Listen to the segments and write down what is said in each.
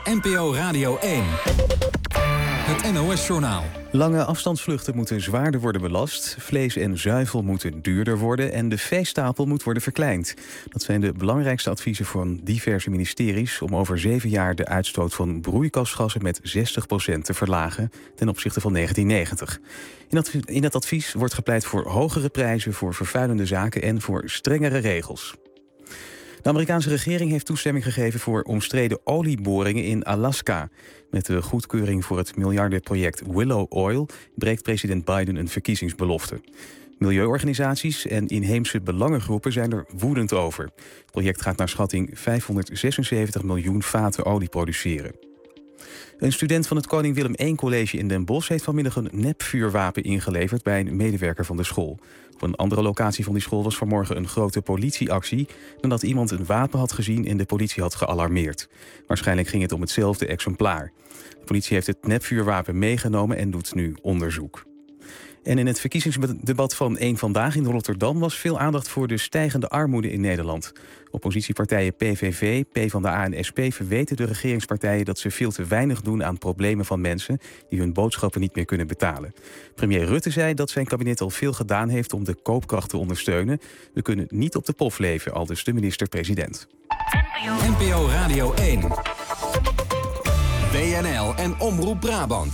NPO Radio 1. Het NOS-journaal. Lange afstandsvluchten moeten zwaarder worden belast, vlees en zuivel moeten duurder worden en de veestapel moet worden verkleind. Dat zijn de belangrijkste adviezen van diverse ministeries om over 7 jaar de uitstoot van broeikasgassen met 60% te verlagen ten opzichte van 1990. In dat advies wordt gepleit voor hogere prijzen voor vervuilende zaken en voor strengere regels. De Amerikaanse regering heeft toestemming gegeven voor omstreden olieboringen in Alaska. Met de goedkeuring voor het miljardenproject Willow Oil breekt president Biden een verkiezingsbelofte. Milieuorganisaties en inheemse belangengroepen zijn er woedend over. Het project gaat naar schatting 576 miljoen vaten olie produceren. Een student van het Koning Willem I College in Den Bosch heeft vanmiddag een nepvuurwapen ingeleverd bij een medewerker van de school. Op een andere locatie van die school was vanmorgen een grote politieactie nadat iemand een wapen had gezien en de politie had gealarmeerd. Waarschijnlijk ging het om hetzelfde exemplaar. De politie heeft het nepvuurwapen meegenomen en doet nu onderzoek. En in het verkiezingsdebat van Eén Vandaag in Rotterdam was veel aandacht voor de stijgende armoede in Nederland. Oppositiepartijen PVV, PvdA en SP verweten de regeringspartijen dat ze veel te weinig doen aan problemen van mensen die hun boodschappen niet meer kunnen betalen. Premier Rutte zei dat zijn kabinet al veel gedaan heeft om de koopkracht te ondersteunen. We kunnen niet op de pof leven, aldus de minister-president. NPO Radio 1. WNL en Omroep Brabant.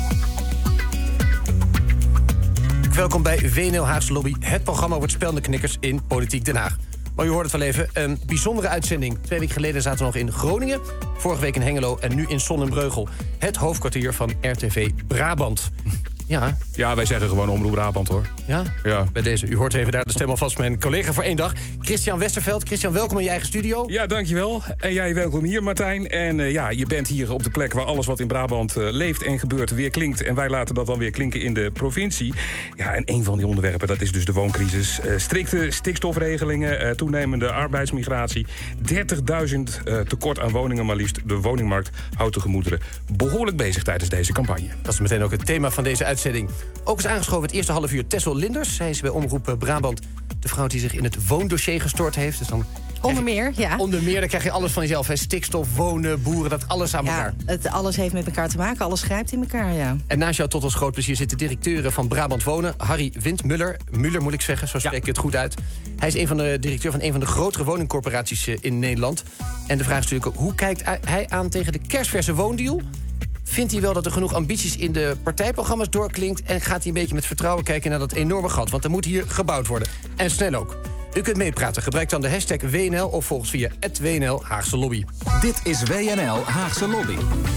Welkom bij WNL Haagse Lobby, het programma over het spelende knikkers in Politiek Den Haag. Maar u hoort het wel even, een bijzondere uitzending. 2 weken geleden zaten we nog in Groningen, vorige week in Hengelo en nu in Sonnenbreugel. Het hoofdkwartier van RTV Brabant. Ja, wij zeggen gewoon Omroep Brabant, hoor. Ja? Bij deze. U hoort even daar de stem alvast mijn collega voor 1 dag. Christian Westerveld. Christian, welkom in je eigen studio. Ja, dankjewel. En jij welkom hier, Martijn. En je bent hier op de plek waar alles wat in Brabant leeft en gebeurt weer klinkt. En wij laten dat dan weer klinken in de provincie. Ja, en een van die onderwerpen, dat is dus de wooncrisis. Strikte stikstofregelingen, toenemende arbeidsmigratie. 30.000 tekort aan woningen, maar liefst. De woningmarkt houdt de gemoederen behoorlijk bezig tijdens deze campagne. Dat is meteen ook het thema van deze uitzending. Ook is aangeschoven het eerste half uur Tessel Linders. Zij is bij Omroep Brabant de vrouw die zich in het woondossier gestort heeft. Dus dan onder meer, ja. Onder meer, dan krijg je alles van jezelf. Hè? Stikstof, wonen, boeren, dat alles aan elkaar. Alles heeft met elkaar te maken. Alles grijpt in elkaar, ja. En naast jou tot ons groot plezier zit de directeur van Brabant Wonen, Harry Windmuller. Muller moet ik zeggen, zo spreek ik het goed uit. Hij is directeur van een van de grotere woningcorporaties in Nederland. En de vraag is natuurlijk ook, hoe kijkt hij aan tegen de kerstverse woondeal? Vindt hij wel dat er genoeg ambities in de partijprogramma's doorklinkt? En gaat hij een beetje met vertrouwen kijken naar dat enorme gat? Want er moet hier gebouwd worden. En snel ook. U kunt meepraten. Gebruik dan de hashtag WNL of volg ons via @WNL Haagse Lobby. Dit is WNL Haagse Lobby.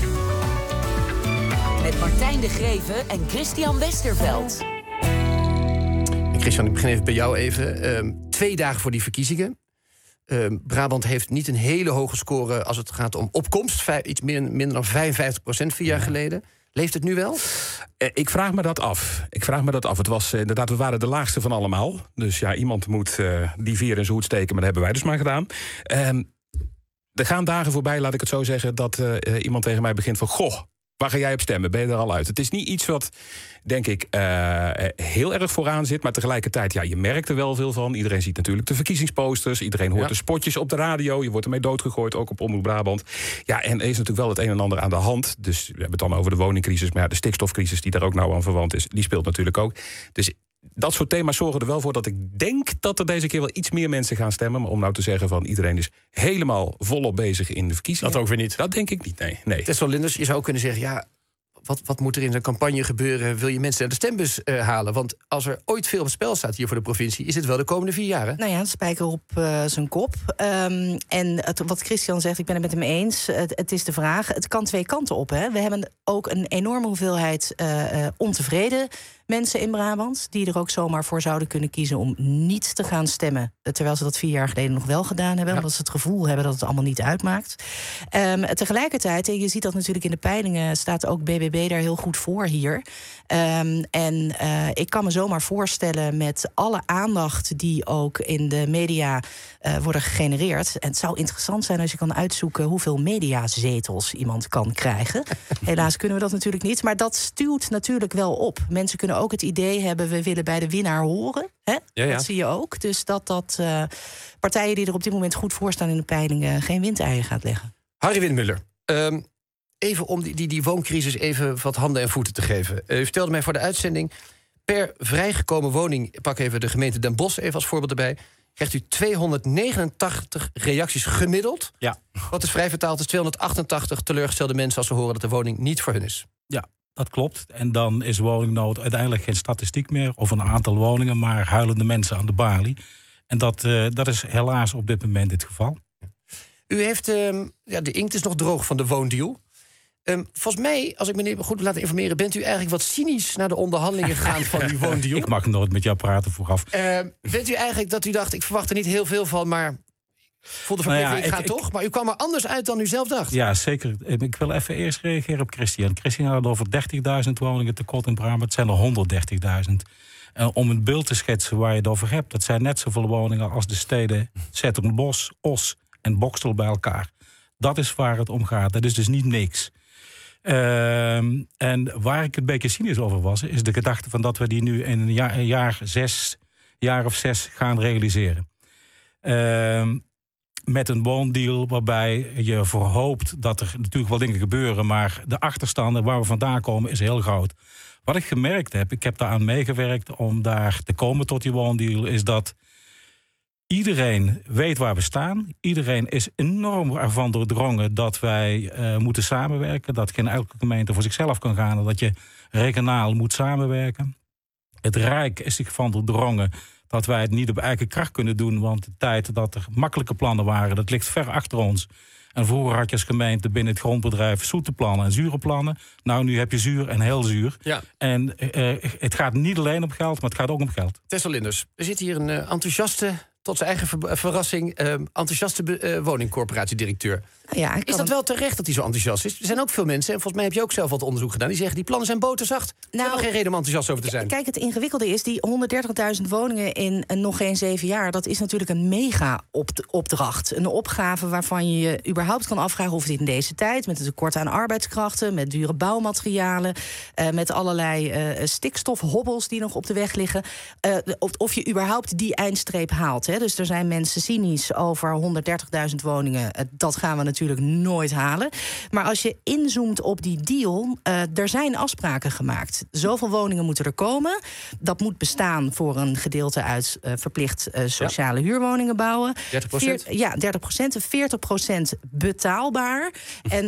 Met Martijn de Greeve en Christian Westerveld. En Christian, ik begin even bij jou even. 2 dagen voor die verkiezingen. Brabant heeft niet een hele hoge score als het gaat om opkomst. Iets minder dan 55% 4 jaar geleden. Leeft het nu wel? Ik vraag me dat af. Het was inderdaad, we waren de laagste van allemaal. Dus ja, iemand moet die vier in zijn hoed steken, maar dat hebben wij dus maar gedaan. Er gaan dagen voorbij, laat ik het zo zeggen, dat iemand tegen mij begint van, goh, waar ga jij op stemmen? Ben je er al uit? Het is niet iets wat, denk ik, heel erg vooraan zit. Maar tegelijkertijd, je merkt er wel veel van. Iedereen ziet natuurlijk de verkiezingsposters. Iedereen hoort de spotjes op de radio. Je wordt ermee doodgegooid, ook op Omroep Brabant. Ja, en er is natuurlijk wel het een en ander aan de hand. Dus we hebben het dan over de woningcrisis. Maar de stikstofcrisis die daar ook nauw aan verwant is, die speelt natuurlijk ook. Dus dat soort thema's zorgen er wel voor dat ik denk dat er deze keer wel iets meer mensen gaan stemmen. Maar om nou te zeggen van iedereen is helemaal volop bezig in de verkiezingen. Dat ook weer niet. Dat denk ik niet, nee. Tessel Linders, je zou kunnen zeggen, wat moet er in de campagne gebeuren? Wil je mensen naar de stembus halen? Want als er ooit veel op het spel staat hier voor de provincie, is het wel de komende 4 jaar, hè? Nou ja, spijker op zijn kop. Wat Christian zegt, ik ben het met hem eens. Het is de vraag, het kan 2 kanten op, hè? We hebben ook een enorme hoeveelheid ontevreden mensen in Brabant die er ook zomaar voor zouden kunnen kiezen om niet te gaan stemmen, terwijl ze dat 4 jaar geleden nog wel gedaan hebben, omdat ze het gevoel hebben dat het allemaal niet uitmaakt. Tegelijkertijd, en je ziet dat natuurlijk in de peilingen, staat ook BBB daar heel goed voor hier. Ik kan me zomaar voorstellen met alle aandacht die ook in de media worden gegenereerd. En het zou interessant zijn als je kan uitzoeken hoeveel mediazetels iemand kan krijgen. Helaas kunnen we dat natuurlijk niet, maar dat stuwt natuurlijk wel op. Mensen kunnen ook het idee hebben, we willen bij de winnaar horen. Hè? Ja. Dat zie je ook. Dus dat partijen die er op dit moment goed voor staan in de peilingen geen windeieren gaat leggen. Harry Windmuller, even om die wooncrisis even wat handen en voeten te geven. U vertelde mij voor de uitzending, per vrijgekomen woning, ik pak even de gemeente Den Bosch even als voorbeeld erbij, krijgt u 289 reacties gemiddeld. Ja. Wat is vrij vertaald is 288 teleurgestelde mensen als ze horen dat de woning niet voor hun is. Ja, dat klopt. En dan is woningnood uiteindelijk geen statistiek meer of een aantal woningen, maar huilende mensen aan de balie. En dat is helaas op dit moment het geval. U heeft, de inkt is nog droog van de woondeal. Volgens mij, als ik me goed laat informeren, bent u eigenlijk wat cynisch naar de onderhandelingen gegaan van die woondeal. Ik mag nooit met jou praten vooraf. Bent u eigenlijk dat u dacht, ik verwacht er niet heel veel van, maar voelde verplichting, ik ga toch? Maar u kwam er anders uit dan u zelf dacht. Ja, zeker. Ik wil even eerst reageren op Christian. Christian had over 30.000 woningen tekort in Brabant. Het zijn er 130.000. Om een beeld te schetsen waar je het over hebt, dat zijn net zoveel woningen als de steden 's-Hertogenbosch, Os en Boxtel bij elkaar. Dat is waar het om gaat. Dat is dus niet niks. En waar ik een beetje cynisch over was, is de gedachte van dat we die nu in een jaar of zes gaan realiseren. Met een woondeal waarbij je voor hoopt dat er natuurlijk wel dingen gebeuren, maar de achterstanden waar we vandaan komen is heel groot. Wat ik gemerkt heb, ik heb daaraan meegewerkt om daar te komen tot die woondeal, is dat iedereen weet waar we staan. Iedereen is enorm ervan doordrongen dat wij moeten samenwerken. Dat geen elke gemeente voor zichzelf kan gaan. En dat je regionaal moet samenwerken. Het Rijk is zich van doordrongen dat wij het niet op eigen kracht kunnen doen. Want de tijd dat er makkelijke plannen waren, dat ligt ver achter ons. En vroeger had je als gemeente binnen het grondbedrijf zoete plannen en zure plannen. Nou, nu heb je zuur en heel zuur. Ja. En het gaat niet alleen om geld, maar het gaat ook om geld. Tessel Linders, er zit hier een enthousiaste, tot zijn eigen verrassing, enthousiaste woningcorporatiedirecteur. Ja, is dat wel terecht dat hij zo enthousiast is? Er zijn ook veel mensen, en volgens mij heb je ook zelf wat onderzoek gedaan, die zeggen die plannen zijn boterzacht. Er is geen reden om enthousiast over te zijn. Kijk, het ingewikkelde is, die 130.000 woningen in nog geen 7 jaar... dat is natuurlijk een mega-opdracht. Een opgave waarvan je je überhaupt kan afvragen of het in deze tijd, met het tekort aan arbeidskrachten, met dure bouwmaterialen, met allerlei stikstofhobbels die nog op de weg liggen, of je überhaupt die eindstreep haalt. Hè. Dus er zijn mensen cynisch over 130.000 woningen. Dat gaan we natuurlijk nooit halen. Maar als je inzoomt op die deal, er zijn afspraken gemaakt. Zoveel woningen moeten er komen. Dat moet bestaan voor een gedeelte uit verplicht sociale huurwoningen bouwen. 30%? Ja, 30%. 40% betaalbaar. En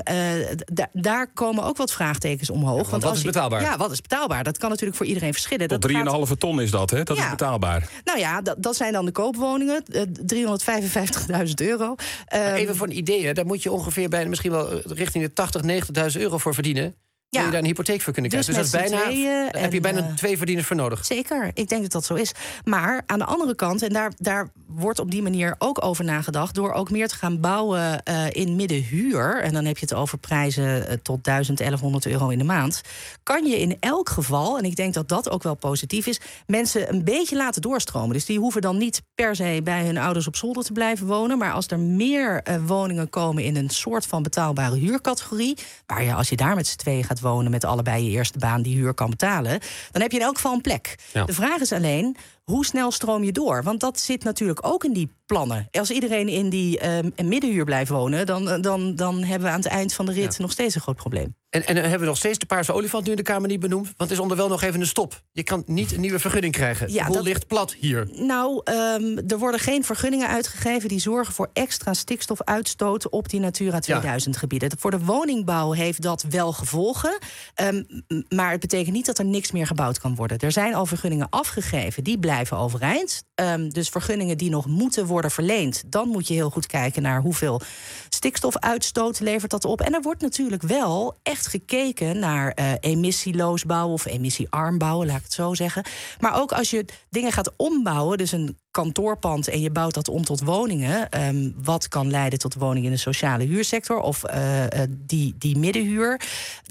daar komen ook wat vraagtekens omhoog. Want wat is betaalbaar? Ja, wat is betaalbaar? Dat kan natuurlijk voor iedereen verschillen. Tot 3,5 ton is dat, hè? Dat is betaalbaar. Nou ja, dat zijn dan de koopwoningen. €355.000. Even voor een idee, hè, daar moet je ongeveer bijna misschien wel richting de 80.000, 90.000 euro voor verdienen. Wil je daar een hypotheek voor kunnen krijgen? Dus dat is daar heb je bijna 2 verdieners voor nodig. Zeker, ik denk dat dat zo is. Maar aan de andere kant, en daar wordt op die manier ook over nagedacht, door ook meer te gaan bouwen in middenhuur, en dan heb je het over prijzen tot 1.100 euro in de maand, kan je in elk geval, en ik denk dat dat ook wel positief is, mensen een beetje laten doorstromen. Dus die hoeven dan niet per se bij hun ouders op zolder te blijven wonen, maar als er meer woningen komen in een soort van betaalbare huurcategorie, waar je, als je daar met z'n tweeën gaat wonen met allebei je eerste baan die huur kan betalen, dan heb je in elk geval een plek. Ja. De vraag is alleen, hoe snel stroom je door? Want dat zit natuurlijk ook in die plannen. Als iedereen in die middenhuur blijft wonen, dan hebben we aan het eind van de rit nog steeds een groot probleem. En dan hebben we nog steeds de paarse olifant nu in de Kamer niet benoemd. Want het is onderwel nog even een stop. Je kan niet een nieuwe vergunning krijgen. Ja, Hoe ligt plat hier? Nou, er worden geen vergunningen uitgegeven die zorgen voor extra stikstofuitstoot op die Natura 2000 gebieden. Voor de woningbouw heeft dat wel gevolgen. Maar het betekent niet dat er niks meer gebouwd kan worden. Er zijn al vergunningen afgegeven, die blijven overeind. Dus vergunningen die nog moeten worden verleend, dan moet je heel goed kijken naar hoeveel stikstofuitstoot levert dat op. En er wordt natuurlijk wel echt gekeken naar emissieloos bouwen of emissiearm bouwen, laat ik het zo zeggen. Maar ook als je dingen gaat ombouwen, dus een kantoorpand en je bouwt dat om tot woningen, wat kan leiden tot woningen in de sociale huursector of die middenhuur,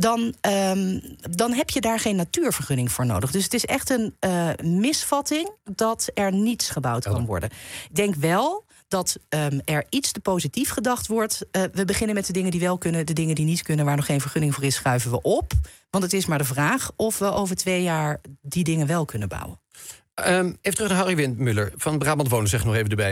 dan heb je daar geen natuurvergunning voor nodig. Dus het is echt een misvatting dat er niets gebouwd kan worden. Ik denk wel dat er iets te positief gedacht wordt. We beginnen met de dingen die wel kunnen, de dingen die niet kunnen, waar nog geen vergunning voor is, schuiven we op. Want het is maar de vraag of we over 2 jaar die dingen wel kunnen bouwen. Even terug naar Harry Windmuller van Brabant Wonen, zeg nog even erbij.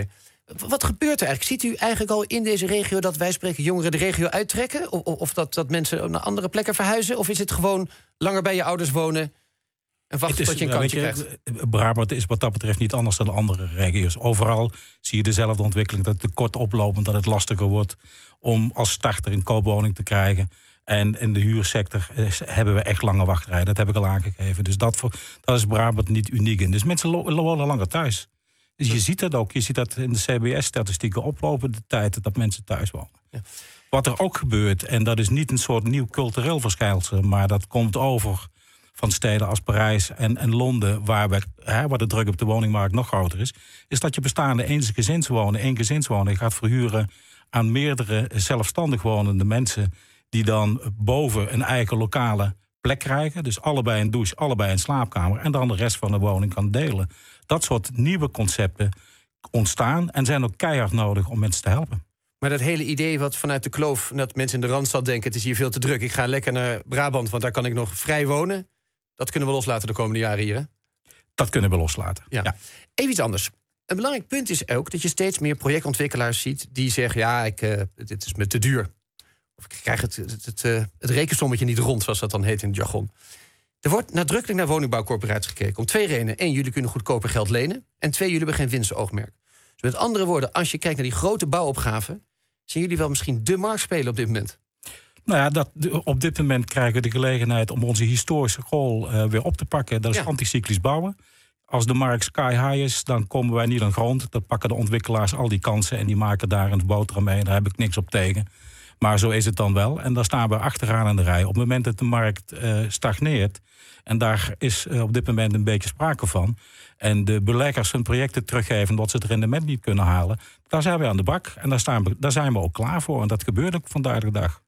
Wat gebeurt er eigenlijk? Ziet u eigenlijk al in deze regio dat wij spreken jongeren de regio uittrekken? Of dat mensen naar andere plekken verhuizen? Of is het gewoon langer bij je ouders wonen en wachten tot je een kantje krijgt? Brabant is wat dat betreft niet anders dan andere regio's. Overal zie je dezelfde ontwikkeling, dat het tekort oplopend, dat het lastiger wordt om als starter een koopwoning te krijgen. En in de huursector hebben we echt lange wachtrijen. Dat heb ik al aangegeven. Dus dat is Brabant niet uniek in. Dus mensen wonen langer thuis. Dus je ziet dat ook. Je ziet dat in de CBS-statistieken oplopen, de tijd dat mensen thuis wonen. Ja. Wat er ook gebeurt, en dat is niet een soort nieuw cultureel verschijnsel, maar dat komt over van steden als Parijs en Londen, waar de druk op de woningmarkt nog groter is dat je bestaande eengezinswoning gaat verhuren aan meerdere zelfstandig wonende mensen die dan boven een eigen lokale plek krijgen. Dus allebei een douche, allebei een slaapkamer en dan de rest van de woning kan delen. Dat soort nieuwe concepten ontstaan en zijn ook keihard nodig om mensen te helpen. Maar dat hele idee wat vanuit de kloof, dat mensen in de Randstad denken, het is hier veel te druk, ik ga lekker naar Brabant, want daar kan ik nog vrij wonen. Dat kunnen we loslaten de komende jaren hier, hè? Dat kunnen we loslaten, ja. Even iets anders. Een belangrijk punt is ook dat je steeds meer projectontwikkelaars ziet die zeggen, dit is me te duur. Of ik krijg het rekensommetje niet rond, zoals dat dan heet in het jargon. Er wordt nadrukkelijk naar woningbouwcorporaties gekeken. Om 2 redenen. 1, jullie kunnen goedkoper geld lenen. En 2, jullie hebben geen winstoogmerk. Dus met andere woorden, als je kijkt naar die grote bouwopgaven, zien jullie wel misschien de markt spelen op dit moment? Nou ja, op dit moment krijgen we de gelegenheid om onze historische rol weer op te pakken. Dat is anticyclisch bouwen. Als de markt sky high is, dan komen wij niet aan grond. Dan pakken de ontwikkelaars al die kansen en die maken daar een boterham mee. Daar heb ik niks op tegen. Maar zo is het dan wel. En daar staan we achteraan in de rij. Op het moment dat de markt stagneert, en daar is op dit moment een beetje sprake van, en de beleggers hun projecten teruggeven omdat ze het rendement niet kunnen halen, daar zijn we aan de bak. En daar zijn we ook klaar voor. En dat gebeurt ook vandaag de dag.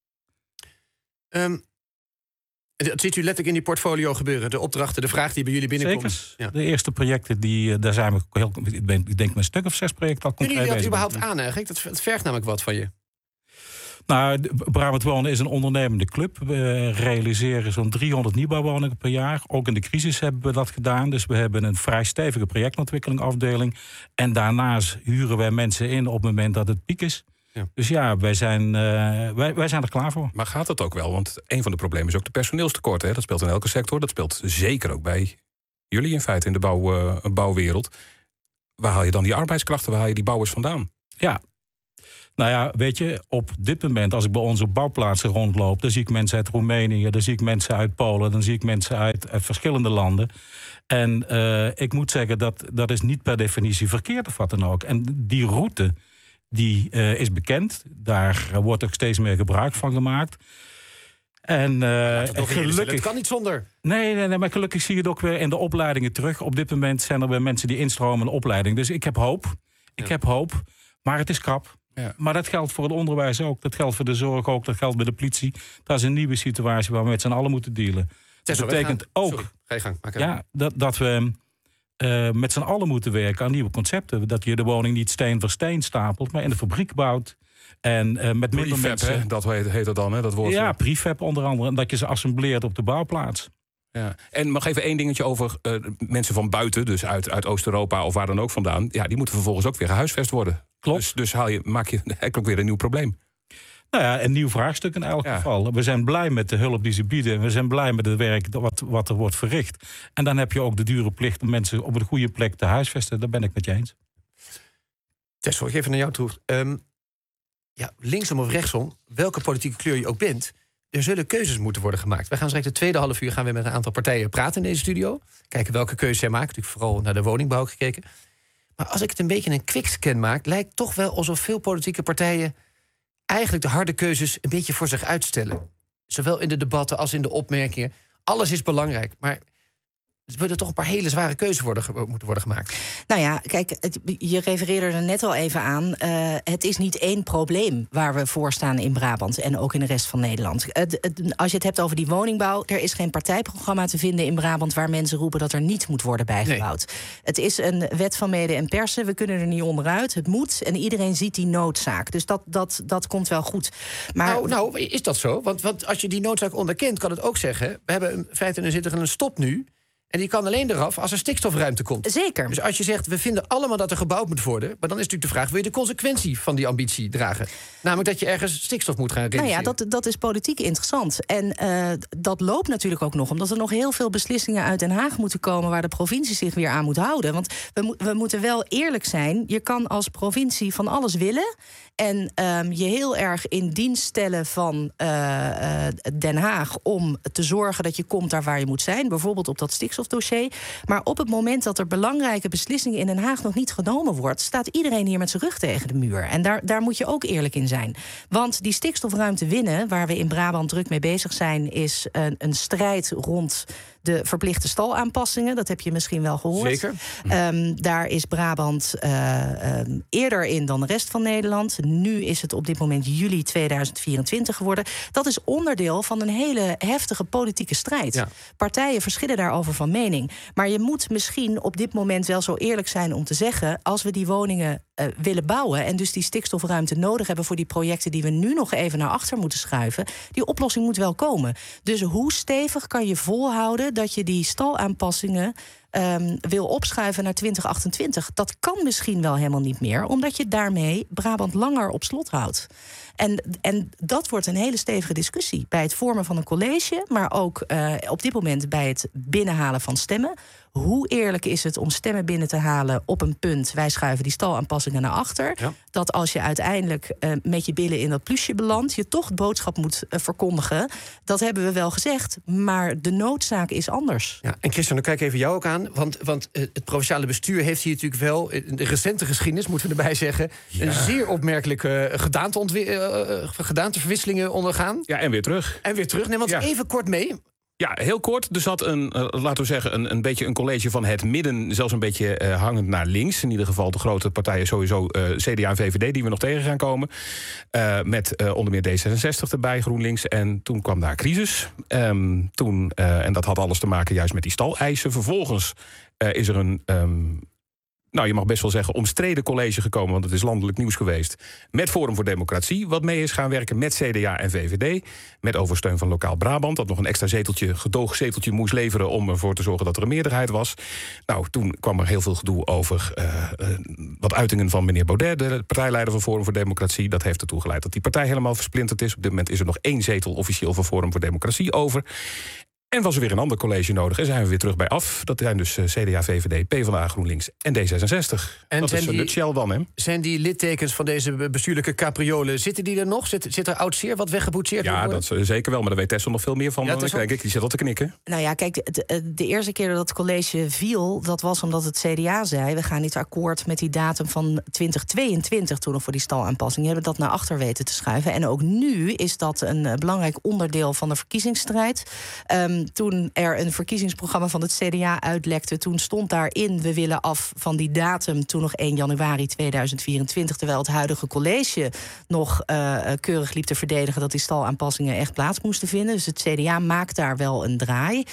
Dat ziet u letterlijk in die portfolio gebeuren. De opdrachten, de vraag die bij jullie binnenkomt. Zeker. Ja. De eerste projecten, daar zijn we ik denk met een stuk of 6 projecten al concreet bezig. Kunnen jullie dat überhaupt aan eigenlijk? Het vergt namelijk wat van je. Nou, Brabant Wonen is een ondernemende club. We realiseren zo'n 300 nieuwbouwwoningen per jaar. Ook in de crisis hebben we dat gedaan. Dus we hebben een vrij stevige projectontwikkelingafdeling. En daarnaast huren wij mensen in op het moment dat het piek is. Ja. Dus ja, wij zijn er klaar voor. Maar gaat het ook wel? Want een van de problemen is ook de personeelstekort. Hè? Dat speelt in elke sector. Dat speelt zeker ook bij jullie in feite in de bouwwereld. Waar haal je dan die arbeidskrachten? Waar haal je die bouwers vandaan? Ja. Nou ja, weet je, op dit moment, als ik bij ons op bouwplaatsen rondloop, dan zie ik mensen uit Roemenië, dan zie ik mensen uit Polen, dan zie ik mensen uit verschillende landen. En ik moet zeggen, dat is niet per definitie verkeerd of wat dan ook. En die route, die is bekend. Daar wordt ook steeds meer gebruik van gemaakt. En gelukkig, het kan niet zonder. Nee, maar gelukkig zie je het ook weer in de opleidingen terug. Op dit moment zijn er weer mensen die instromen in de opleiding. Dus ik heb hoop. Ik heb hoop, maar het is krap. Ja. Maar dat geldt voor het onderwijs ook. Dat geldt voor de zorg ook. Dat geldt bij de politie. Dat is een nieuwe situatie waar we met z'n allen moeten dealen. Dat betekent ook dat we met z'n allen moeten werken aan nieuwe concepten. Dat je de woning niet steen voor steen stapelt, maar in de fabriek bouwt. En met minder mensen. Hè? Dat heet het dan, hè? Dat woord. Ja, prefab onder andere. En dat je ze assembleert op de bouwplaats. Ja. En mag even één dingetje over mensen van buiten, dus uit Oost-Europa of waar dan ook vandaan. Ja, die moeten vervolgens ook weer gehuisvest worden. Klopt. Dus maak je eigenlijk ook weer een nieuw probleem. Nou ja, een nieuw vraagstuk in elk geval. We zijn blij met de hulp die ze bieden. We zijn blij met het werk wat er wordt verricht. En dan heb je ook de dure plicht om mensen op een goede plek te huisvesten. Daar ben ik met je eens. Tessel, ik even naar jou toe. Linksom of rechtsom, welke politieke kleur je ook bent, er zullen keuzes moeten worden gemaakt. We gaan straks de tweede half uur met een aantal partijen praten in deze studio. Kijken welke keuzes zij maken. Natuurlijk vooral naar de woningbouw gekeken. Maar als ik het een beetje een quickscan maak, lijkt toch wel alsof veel politieke partijen eigenlijk de harde keuzes een beetje voor zich uitstellen. Zowel in de debatten als in de opmerkingen. Alles is belangrijk, maar er willen toch een paar hele zware keuzes moeten worden gemaakt. Nou ja, kijk, je refereerde er net al even aan. Het is niet één probleem waar we voor staan in Brabant en ook in de rest van Nederland. Als je het hebt over die woningbouw, er is geen partijprogramma te vinden in Brabant waar mensen roepen dat er niet moet worden bijgebouwd. Nee. Het is een wet van mede en persen. We kunnen er niet onderuit. Het moet en iedereen ziet die noodzaak. Dus dat komt wel goed. Maar nou, is dat zo? Want als je die noodzaak onderkent, kan het ook zeggen, we hebben in feite een stop nu. En die kan alleen eraf als er stikstofruimte komt. Zeker. Dus als je zegt, we vinden allemaal dat er gebouwd moet worden, maar dan is natuurlijk de vraag, wil je de consequentie van die ambitie dragen? Namelijk dat je ergens stikstof moet gaan reduceren. Nou ja, dat is politiek interessant. En dat loopt natuurlijk ook nog, omdat er nog heel veel beslissingen uit Den Haag moeten komen waar de provincie zich weer aan moet houden. Want we moeten wel eerlijk zijn. Je kan als provincie van alles willen en je heel erg in dienst stellen van Den Haag om te zorgen dat je komt daar waar je moet zijn. Bijvoorbeeld op dat stikstofdossier. Maar op het moment dat er belangrijke beslissingen in Den Haag nog niet genomen wordt, staat iedereen hier met zijn rug tegen de muur. En daar moet je ook eerlijk in zijn. Want die stikstofruimte winnen, waar we in Brabant druk mee bezig zijn, is een strijd rond de verplichte stalaanpassingen. Dat heb je misschien wel gehoord. Zeker. Daar is Brabant eerder in dan de rest van Nederland. Nu is het op dit moment juli 2024 geworden. Dat is onderdeel van een hele heftige politieke strijd. Ja. Partijen verschillen daarover van mening. Maar je moet misschien op dit moment wel zo eerlijk zijn om te zeggen, als we die woningen willen bouwen en dus die stikstofruimte nodig hebben voor die projecten die we nu nog even naar achter moeten schuiven, die oplossing moet wel komen. Dus hoe stevig kan je volhouden dat je die stalaanpassingen wil opschuiven naar 2028? Dat kan misschien wel helemaal niet meer, omdat je daarmee Brabant langer op slot houdt. En dat wordt een hele stevige discussie bij het vormen van een college, maar ook op dit moment bij het binnenhalen van stemmen. Hoe eerlijk is het om stemmen binnen te halen op een punt, wij schuiven die stalaanpassingen naar achter, dat als je uiteindelijk met je billen in dat plusje belandt, je toch de boodschap moet verkondigen. Dat hebben we wel gezegd, maar de noodzaak is anders. Ja, en Christian, dan kijk ik even jou ook aan, want het provinciale bestuur heeft hier natuurlijk wel, in de recente geschiedenis moeten we erbij zeggen, een zeer opmerkelijke gedaanteverwisselingen ondergaan. Ja, en weer terug. Neem ons even kort mee. Ja, heel kort. Er zat laten we zeggen, een beetje een college van het midden, zelfs een beetje hangend naar links. In ieder geval de grote partijen sowieso CDA en VVD, die we nog tegen gaan komen. Met onder meer D66 erbij, GroenLinks. En toen kwam daar crisis. En dat had alles te maken juist met die staleisen. Vervolgens is er een je mag best wel zeggen, omstreden college gekomen, want het is landelijk nieuws geweest, met Forum voor Democratie, wat mee is gaan werken met CDA en VVD, met oversteun van Lokaal Brabant, dat nog een extra gedoogzeteltje moest leveren om ervoor te zorgen dat er een meerderheid was. Nou, toen kwam er heel veel gedoe over wat uitingen van meneer Baudet, de partijleider van Forum voor Democratie. Dat heeft ertoe geleid dat die partij helemaal versplinterd is. Op dit moment is er nog 1 zetel officieel van Forum voor Democratie over. En was er weer een ander college nodig. En zijn we weer terug bij af. Dat zijn dus CDA, VVD, PvdA, GroenLinks en D66. En dat is een nutshell dan, hè? Zijn die littekens van deze bestuurlijke capriolen, zitten die er nog? Zit er oud-zeer wat weggeboetseerd? Ja, dat zeker wel. Maar daar weet Tessel nog veel meer van dan ik. Die zit al te knikken. Nou ja, kijk, de eerste keer dat het college viel, dat was omdat het CDA zei, we gaan niet akkoord met die datum van 2022, toen nog voor die stalaanpassing. Je hebt dat naar achter weten te schuiven. En ook nu is dat een belangrijk onderdeel van de verkiezingsstrijd. Toen er een verkiezingsprogramma van het CDA uitlekte, toen stond daarin, we willen af van die datum, toen nog 1 januari 2024... terwijl het huidige college nog keurig liep te verdedigen dat die stalaanpassingen echt plaats moesten vinden. Dus het CDA maakt daar wel een draai.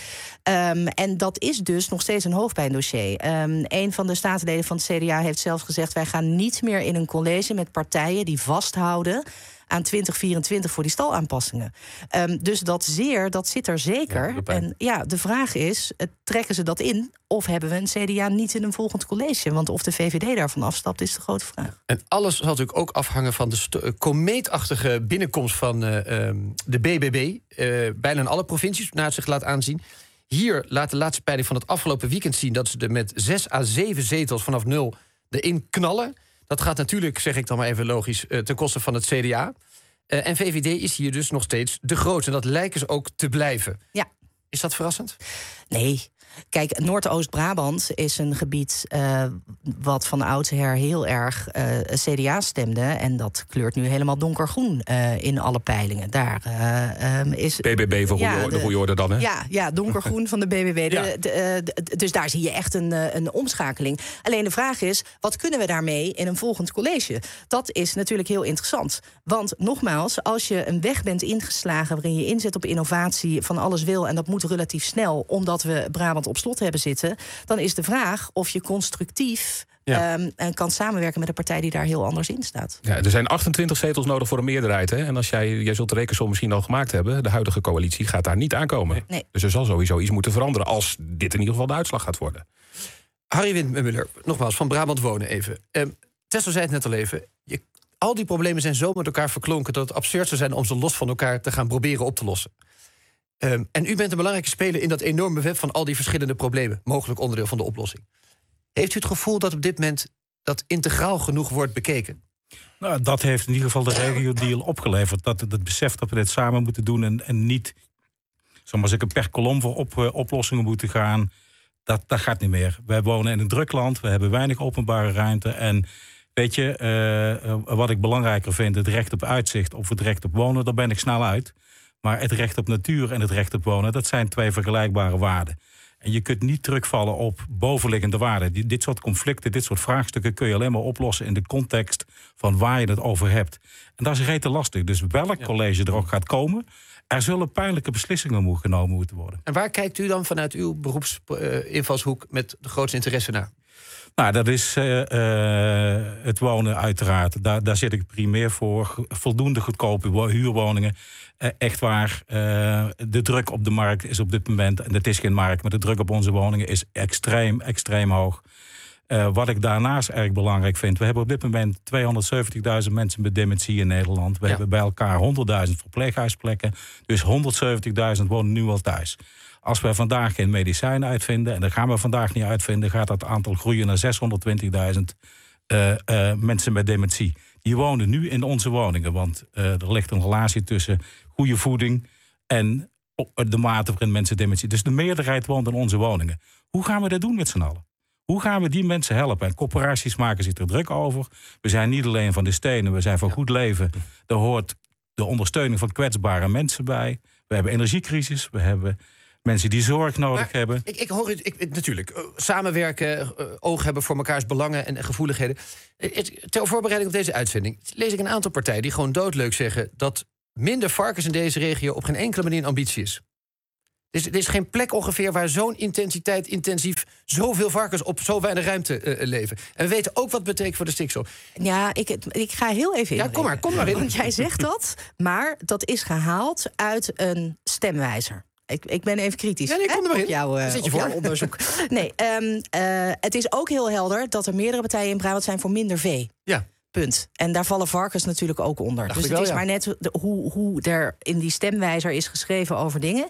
En dat is dus nog steeds een hoofdpijndossier. Een van de statenleden van het CDA heeft zelfs gezegd, wij gaan niet meer in een college met partijen die vasthouden aan 2024 voor die stalaanpassingen. Dus dat zit er zeker. Ja, en ja, de vraag is, trekken ze dat in? Of hebben we een CDA niet in een volgend college? Want of de VVD daarvan afstapt, is de grote vraag. En alles zal natuurlijk ook afhangen van de komeetachtige binnenkomst van de BBB. Bijna in alle provincies, naar het zich laat aanzien. Hier laat de laatste peiling van het afgelopen weekend zien dat ze er met 6 à 7 zetels vanaf 0 erin knallen. Dat gaat natuurlijk, zeg ik dan maar even logisch, ten koste van het CDA. En VVD is hier dus nog steeds de grootste. En dat lijken ze ook te blijven. Ja. Is dat verrassend? Nee. Kijk, Noordoost-Brabant is een gebied wat van oudsher heel erg CDA stemde. En dat kleurt nu helemaal donkergroen in alle peilingen. Daar is BBB voor de goede orde dan, hè? Ja, donkergroen van de BBB. Ja. Dus daar zie je echt een omschakeling. Alleen de vraag is, wat kunnen we daarmee in een volgend college? Dat is natuurlijk heel interessant. Want nogmaals, als je een weg bent ingeslagen waarin je inzet op innovatie, van alles wil, en dat moet relatief snel, omdat we Brabant op slot hebben zitten, dan is de vraag of je constructief en kan samenwerken met een partij die daar heel anders in staat. Ja, er zijn 28 zetels nodig voor een meerderheid. Hè? En als jij zult de rekensom misschien al gemaakt hebben, de huidige coalitie gaat daar niet aankomen. Nee. Dus er zal sowieso iets moeten veranderen als dit in ieder geval de uitslag gaat worden. Harry Windmuller, nogmaals, van Brabant Wonen even. Tessel zei het net al even. Al die problemen zijn zo met elkaar verklonken dat het absurd zou zijn om ze los van elkaar te gaan proberen op te lossen. En u bent een belangrijke speler in dat enorme web van al die verschillende problemen. Mogelijk onderdeel van de oplossing. Heeft u het gevoel dat op dit moment dat integraal genoeg wordt bekeken? Nou, dat heeft in ieder geval de regio-deal opgeleverd. Dat het besef dat we dit samen moeten doen en niet, zoals ik per kolom voor oplossingen moeten gaan. Dat gaat niet meer. Wij wonen in een druk land, we hebben weinig openbare ruimte. En weet je, wat ik belangrijker vind, het recht op uitzicht of het recht op wonen, daar ben ik snel uit. Maar het recht op natuur en het recht op wonen, dat zijn twee vergelijkbare waarden. En je kunt niet terugvallen op bovenliggende waarden. Dit soort conflicten, dit soort vraagstukken kun je alleen maar oplossen in de context van waar je het over hebt. En dat is rete lastig. Dus welk college er ook gaat komen, er zullen pijnlijke beslissingen genomen moeten worden. En waar kijkt u dan vanuit uw beroepsinvalshoek met de grootste interesse naar? Nou, dat is het wonen uiteraard. Daar zit ik primair voor. Voldoende goedkope huurwoningen. Echt waar, de druk op de markt is op dit moment, en het is geen markt, maar de druk op onze woningen is extreem, extreem hoog. Wat ik daarnaast erg belangrijk vind, we hebben op dit moment 270.000 mensen met dementie in Nederland. We hebben bij elkaar 100.000 verpleeghuisplekken. Dus 170.000 wonen nu al thuis. Als we vandaag geen medicijnen uitvinden, en dat gaan we vandaag niet uitvinden, gaat dat aantal groeien naar 620.000 mensen met dementie. Die wonen nu in onze woningen, want er ligt een relatie tussen goede voeding en de mate waarin mensen dementie. Dus de meerderheid woont in onze woningen. Hoe gaan we dat doen met z'n allen? Hoe gaan we die mensen helpen? En corporaties maken zich er druk over. We zijn niet alleen van de stenen, we zijn van goed leven. Daar hoort de ondersteuning van kwetsbare mensen bij. We hebben energiecrisis, we hebben mensen die zorg nodig hebben. Ik hoor het natuurlijk. Samenwerken, oog hebben voor mekaars belangen en gevoeligheden. Ter voorbereiding op deze uitzending lees ik een aantal partijen die gewoon doodleuk zeggen dat minder varkens in deze regio op geen enkele manier een ambitie is. Dus er is geen plek ongeveer waar zo'n intensiteit, intensief zoveel varkens op zo weinig ruimte leven. En we weten ook wat het betekent voor de stikstof. Ja, ik ga heel even in. Ja, kom maar in. Want jij zegt dat, maar dat is gehaald uit een stemwijzer. Ik ben even kritisch. Ja, nee, kom er maar in. Op jouw onderzoek. Nee, het is ook heel helder dat er meerdere partijen in Brabant zijn voor minder vee. Ja. Punt. En daar vallen varkens natuurlijk ook onder. Dacht dus het is maar net hoe er in die stemwijzer is geschreven over dingen.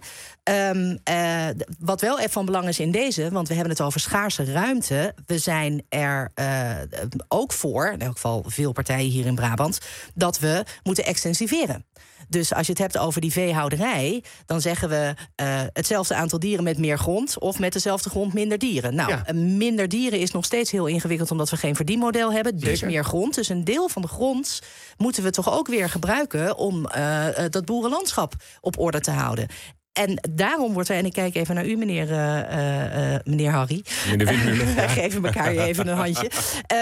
Wat wel even van belang is in deze, want we hebben het over schaarse ruimte. We zijn er ook voor, in elk geval veel partijen hier in Brabant, dat we moeten extensiveren. Dus als je het hebt over die veehouderij, dan zeggen we hetzelfde aantal dieren met meer grond of met dezelfde grond minder dieren. Nou, minder dieren is nog steeds heel ingewikkeld omdat we geen verdienmodel hebben. Dus meer grond. Dus een deel van de grond moeten we toch ook weer gebruiken om dat boerenlandschap op orde te houden. En daarom wordt er, en ik kijk even naar u, meneer Harry. Meneer Windmuller. Wij geven elkaar even een handje.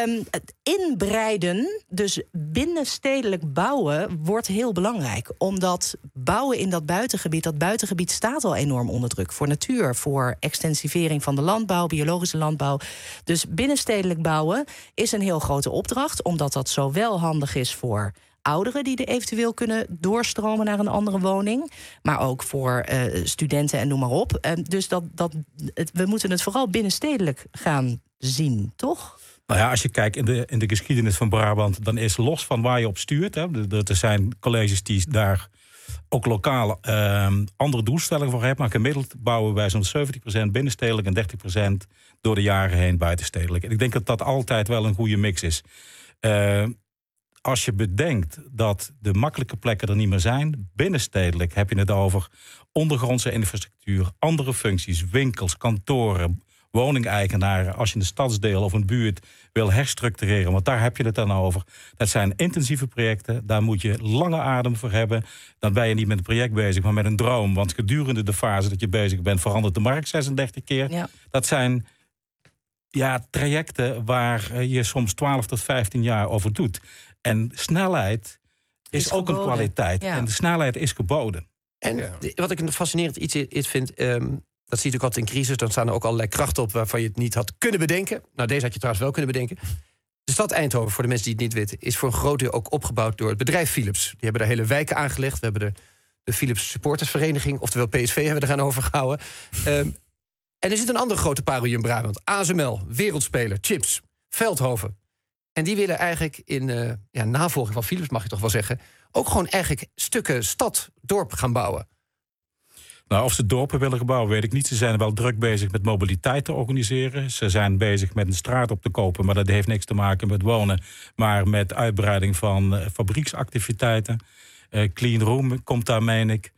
Inbreiden, dus binnenstedelijk bouwen, wordt heel belangrijk. Omdat bouwen in dat buitengebied staat al enorm onder druk. Voor natuur, voor extensivering van de landbouw, biologische landbouw. Dus binnenstedelijk bouwen is een heel grote opdracht. Omdat dat zowel handig is voor ouderen die er eventueel kunnen doorstromen naar een andere woning, maar ook voor studenten en noem maar op. Dus we moeten het vooral binnenstedelijk gaan zien, toch? Nou ja, als je kijkt in de geschiedenis van Brabant, dan is los van waar je op stuurt. Hè, er zijn colleges die daar ook lokaal andere doelstellingen voor hebben. Maar gemiddeld bouwen wij zo'n 70% binnenstedelijk en 30% door de jaren heen buitenstedelijk. En ik denk dat dat altijd wel een goede mix is. Als je bedenkt dat de makkelijke plekken er niet meer zijn, binnenstedelijk heb je het over ondergrondse infrastructuur, andere functies, winkels, kantoren, woningeigenaren. Als je een stadsdeel of een buurt wil herstructureren, want daar heb je het dan over. Dat zijn intensieve projecten, daar moet je lange adem voor hebben. Dan ben je niet met een project bezig, maar met een droom. Want gedurende de fase dat je bezig bent, verandert de markt 36 keer. Ja. Dat zijn trajecten waar je soms 12 tot 15 jaar over doet. En snelheid is ook een kwaliteit. Ja. En de snelheid is geboden. En wat ik een fascinerend iets vind, Dat zie je ook altijd in crisis. Dan staan er ook allerlei krachten op waarvan je het niet had kunnen bedenken. Nou, deze had je trouwens wel kunnen bedenken. De stad Eindhoven, voor de mensen die het niet weten, is voor een groot deel ook opgebouwd door het bedrijf Philips. Die hebben daar hele wijken aangelegd. We hebben de Philips Supportersvereniging, oftewel PSV, hebben we eraan overgehouden. En er zit een andere grote parel in Brabant. ASML, Wereldspeler, Chips, Veldhoven. En die willen eigenlijk in navolging van Philips, mag je toch wel zeggen, ook gewoon eigenlijk stukken stad, dorp gaan bouwen. Nou, of ze dorpen willen bouwen, weet ik niet. Ze zijn wel druk bezig met mobiliteit te organiseren. Ze zijn bezig met een straat op te kopen, maar dat heeft niks te maken met wonen, maar met uitbreiding van fabrieksactiviteiten. Clean Room komt daar, meen ik.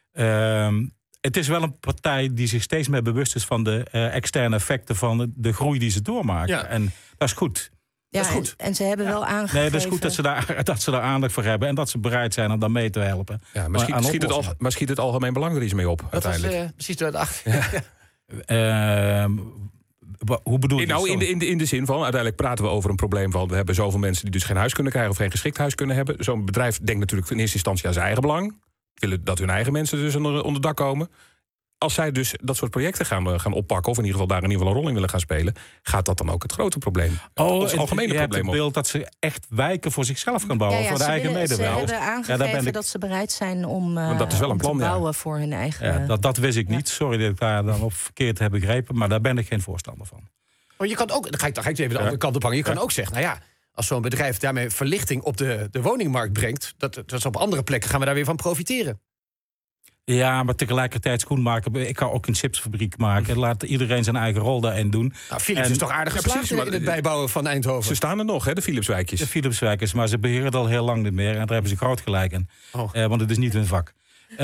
Het is wel een partij die zich steeds meer bewust is van de externe effecten van de groei die ze doormaken. Ja. En dat is goed. Ja, dat is goed. En ze hebben wel aangegeven... Nee, dat is goed dat ze daar aandacht voor hebben en dat ze bereid zijn om daar mee te helpen. Ja, maar schiet het algemeen belang er iets mee op, dat uiteindelijk? Was precies door het achter. Ja. Hoe bedoel je? Nou, in de zin van, uiteindelijk praten we over een probleem van, we hebben zoveel mensen die dus geen huis kunnen krijgen of geen geschikt huis kunnen hebben. Zo'n bedrijf denkt natuurlijk in eerste instantie aan zijn eigen belang. Willen dat hun eigen mensen dus onder dak komen. Als zij dus dat soort projecten gaan oppakken, of in ieder geval daar een rol in willen gaan spelen, gaat dat dan ook het grote probleem, het algemene probleem op? Het beeld dat ze echt wijken voor zichzelf gaan bouwen, voor de eigen medewerkers. Ze hebben aangegeven dat ze bereid zijn om dat is wel een plan, te bouwen voor hun eigen... Ja, dat wist ik niet. Sorry dat ik daar dan op verkeerd heb begrepen, maar daar ben ik geen voorstander van. Maar je kan ook, dan ga ik even de andere kant op hangen. Je kan ook zeggen, nou ja, als zo'n bedrijf daarmee verlichting op de woningmarkt brengt, dat is op andere plekken gaan we daar weer van profiteren. Ja, maar tegelijkertijd schoenmaken. Ik kan ook een chipsfabriek maken. Laat iedereen zijn eigen rol daarin doen. Nou, Philips is toch aardig geslaagd in het bijbouwen van Eindhoven. Ze staan er nog, hè, de Philipswijkjes. De Philipswijkjes, maar ze beheren het al heel lang niet meer. En daar hebben ze groot gelijk in. Want het is niet hun vak.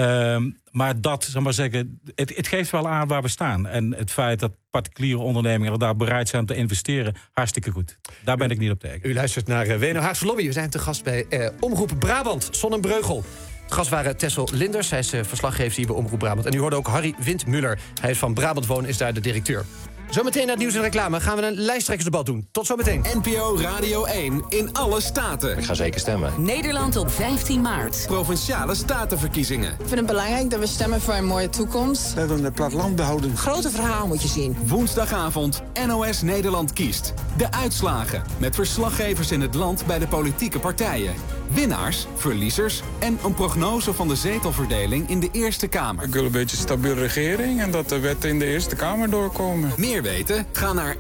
Maar dat, zal maar zeggen, het geeft wel aan waar we staan. En het feit dat particuliere ondernemingen daar bereid zijn om te investeren, hartstikke goed. Daar ben ik niet op tegen. U luistert naar WNO Haagse Lobby. We zijn te gast bij Omroep Brabant, Sonnenbreugel. De gast waren Tessel Linders, hij is verslaggever hier bij Omroep Brabant. En u hoorde ook Harry Windmuller. Hij is van Brabant Wonen, is daar de directeur. Zometeen naar het nieuws en reclame gaan we een lijsttrekkersdebat doen. Tot zometeen. NPO Radio 1 in alle staten. Ik ga zeker stemmen. Nederland op 15 maart. Provinciale statenverkiezingen. Ik vind het belangrijk dat we stemmen voor een mooie toekomst. We hebben het platteland behouden. Grote verhaal moet je zien. Woensdagavond NOS Nederland kiest. De uitslagen met verslaggevers in het land bij de politieke partijen. Winnaars, verliezers en een prognose van de zetelverdeling in de Eerste Kamer. Ik wil een beetje stabiele regering en dat de wetten in de Eerste Kamer doorkomen. Meer weten? Ga naar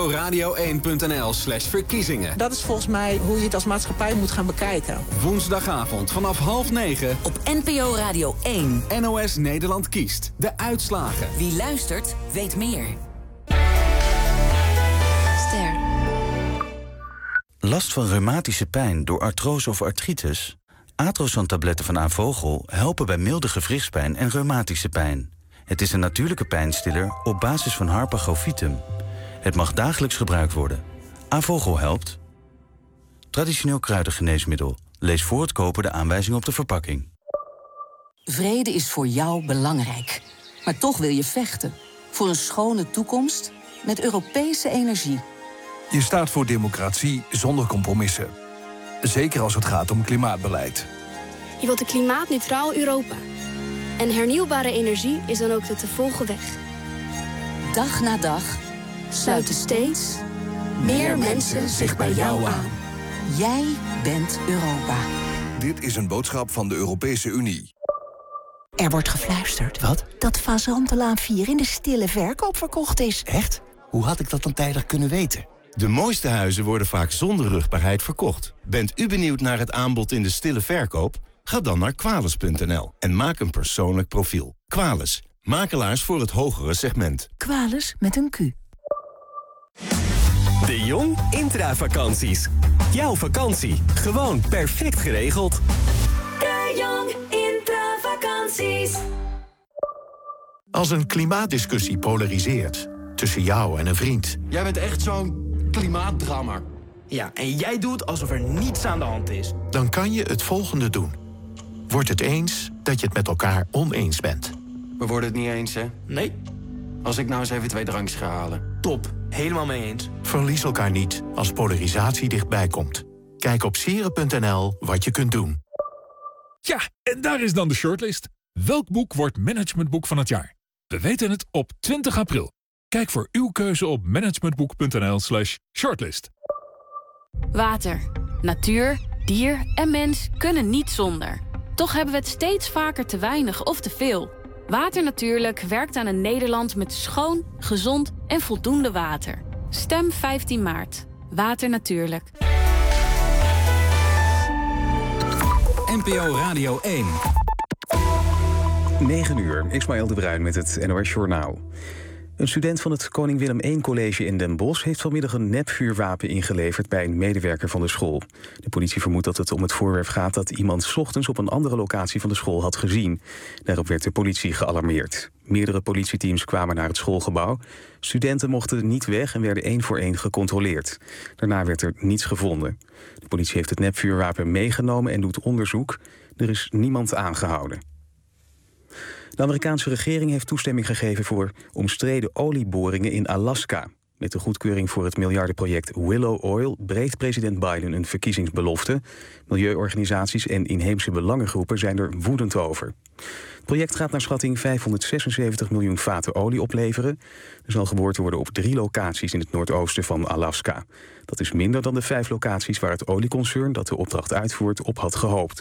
nporadio1.nl/verkiezingen. Dat is volgens mij hoe je het als maatschappij moet gaan bekijken. Woensdagavond vanaf 20:30 op NPO Radio 1. NOS Nederland kiest. De uitslagen. Wie luistert, weet meer. Ster. Last van reumatische pijn door artrose of artritis? Atrosan-tabletten van Avogel helpen bij milde gewrichtspijn en reumatische pijn. Het is een natuurlijke pijnstiller op basis van Harpagofitum. Het mag dagelijks gebruikt worden. Avogel helpt. Traditioneel kruidengeneesmiddel. Lees voor het kopen de aanwijzing op de verpakking. Vrede is voor jou belangrijk. Maar toch wil je vechten. Voor een schone toekomst met Europese energie. Je staat voor democratie zonder compromissen. Zeker als het gaat om klimaatbeleid. Je wilt een klimaatneutraal Europa. En hernieuwbare energie is dan ook de te volgen weg. Dag na dag sluiten steeds meer mensen zich bij jou aan. Jij bent Europa. Dit is een boodschap van de Europese Unie. Er wordt gefluisterd. Wat? Dat Fazantelaan 4 in de stille verkoop verkocht is. Echt? Hoe had ik dat dan tijdig kunnen weten? De mooiste huizen worden vaak zonder rugbaarheid verkocht. Bent u benieuwd naar het aanbod in de stille verkoop? Ga dan naar Quales.nl en maak een persoonlijk profiel. Quales, makelaars voor het hogere segment. Quales met een Q. De Jong Intravakanties. Jouw vakantie, gewoon perfect geregeld. De Jong Intravakanties. Als een klimaatdiscussie polariseert tussen jou en een vriend. Jij bent echt zo'n klimaatdrammer. Ja, en jij doet alsof er niets aan de hand is. Dan kan je het volgende doen. Word het eens dat je het met elkaar oneens bent. We worden het niet eens, hè? Nee. Als ik nou eens even 2 drankjes ga halen. Top, helemaal mee eens. Verlies elkaar niet als polarisatie dichtbij komt. Kijk op sieren.nl wat je kunt doen. Ja, en daar is dan de shortlist. Welk boek wordt managementboek van het jaar? We weten het op 20 april. Kijk voor uw keuze op managementboek.nl/shortlist. Water, natuur, dier en mens kunnen niet zonder. Toch hebben we het steeds vaker te weinig of te veel. Water Natuurlijk werkt aan een Nederland met schoon, gezond en voldoende water. Stem 15 maart. Water Natuurlijk. NPO Radio 1. 9 uur, Ismaël de Bruin met het NOS Journaal. Een student van het Koning Willem I College in Den Bosch heeft vanmiddag een nepvuurwapen ingeleverd bij een medewerker van de school. De politie vermoedt dat het om het voorwerp gaat dat iemand 's ochtends op een andere locatie van de school had gezien. Daarop werd de politie gealarmeerd. Meerdere politieteams kwamen naar het schoolgebouw. Studenten mochten niet weg en werden 1 voor 1 gecontroleerd. Daarna werd er niets gevonden. De politie heeft het nepvuurwapen meegenomen en doet onderzoek. Er is niemand aangehouden. De Amerikaanse regering heeft toestemming gegeven voor omstreden olieboringen in Alaska. Met de goedkeuring voor het miljardenproject Willow Oil breekt president Biden een verkiezingsbelofte. Milieuorganisaties en inheemse belangengroepen zijn er woedend over. Het project gaat naar schatting 576 miljoen vaten olie opleveren. Er zal geboord worden op 3 locaties in het noordoosten van Alaska. Dat is minder dan de 5 locaties waar het olieconcern dat de opdracht uitvoert op had gehoopt.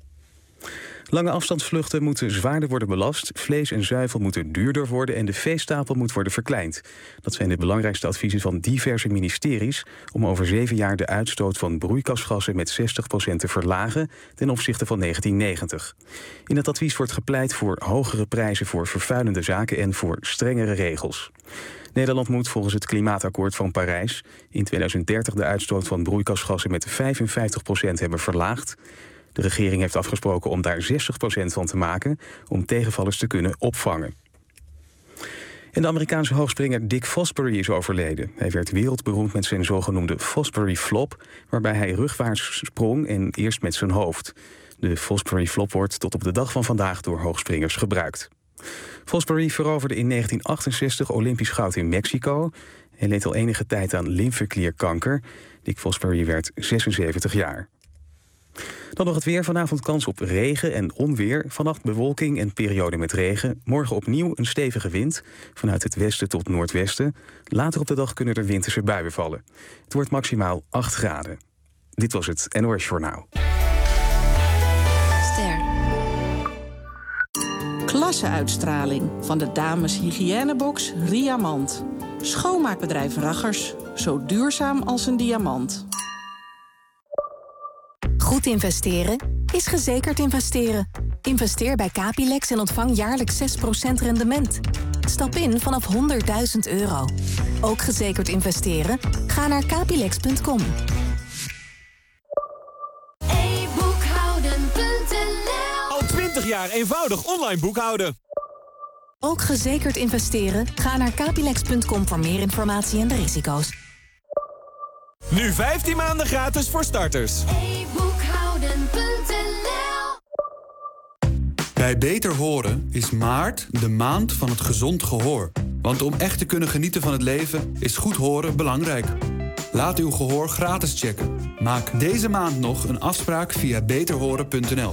Lange afstandsvluchten moeten zwaarder worden belast, vlees en zuivel moeten duurder worden en de veestapel moet worden verkleind. Dat zijn de belangrijkste adviezen van diverse ministeries om over 7 jaar de uitstoot van broeikasgassen met 60% te verlagen ten opzichte van 1990. In het advies wordt gepleit voor hogere prijzen voor vervuilende zaken en voor strengere regels. Nederland moet volgens het Klimaatakkoord van Parijs in 2030 de uitstoot van broeikasgassen met 55% hebben verlaagd. De regering heeft afgesproken om daar 60% van te maken om tegenvallers te kunnen opvangen. En de Amerikaanse hoogspringer Dick Fosbury is overleden. Hij werd wereldberoemd met zijn zogenoemde Fosbury Flop, waarbij hij rugwaarts sprong en eerst met zijn hoofd. De Fosbury Flop wordt tot op de dag van vandaag door hoogspringers gebruikt. Fosbury veroverde in 1968 Olympisch goud in Mexico en leed al enige tijd aan lymfeklierkanker. Dick Fosbury werd 76 jaar. Dan nog het weer. Vanavond kans op regen en onweer. Vannacht bewolking en periode met regen. Morgen opnieuw een stevige wind. Vanuit het westen tot noordwesten. Later op de dag kunnen er winterse buien vallen. Het wordt maximaal 8 graden. Dit was het NOS Journaal. Ster. Klasse-uitstraling van de dames hygiënebox Riamant. Schoonmaakbedrijf Raggers. Zo duurzaam als een diamant. Goed investeren is gezekerd investeren. Investeer bij Capilex en ontvang jaarlijks 6% rendement. Stap in vanaf €100.000. Ook gezekerd investeren? Ga naar capilex.com. e-boekhouden.nl Al 20 jaar eenvoudig online boekhouden. Ook gezekerd investeren? Ga naar capilex.com voor meer informatie en de risico's. Nu 15 maanden gratis voor starters. e-boekhouden.nl Bij Beter Horen is maart de maand van het gezond gehoor. Want om echt te kunnen genieten van het leven is goed horen belangrijk. Laat uw gehoor gratis checken. Maak deze maand nog een afspraak via beterhoren.nl.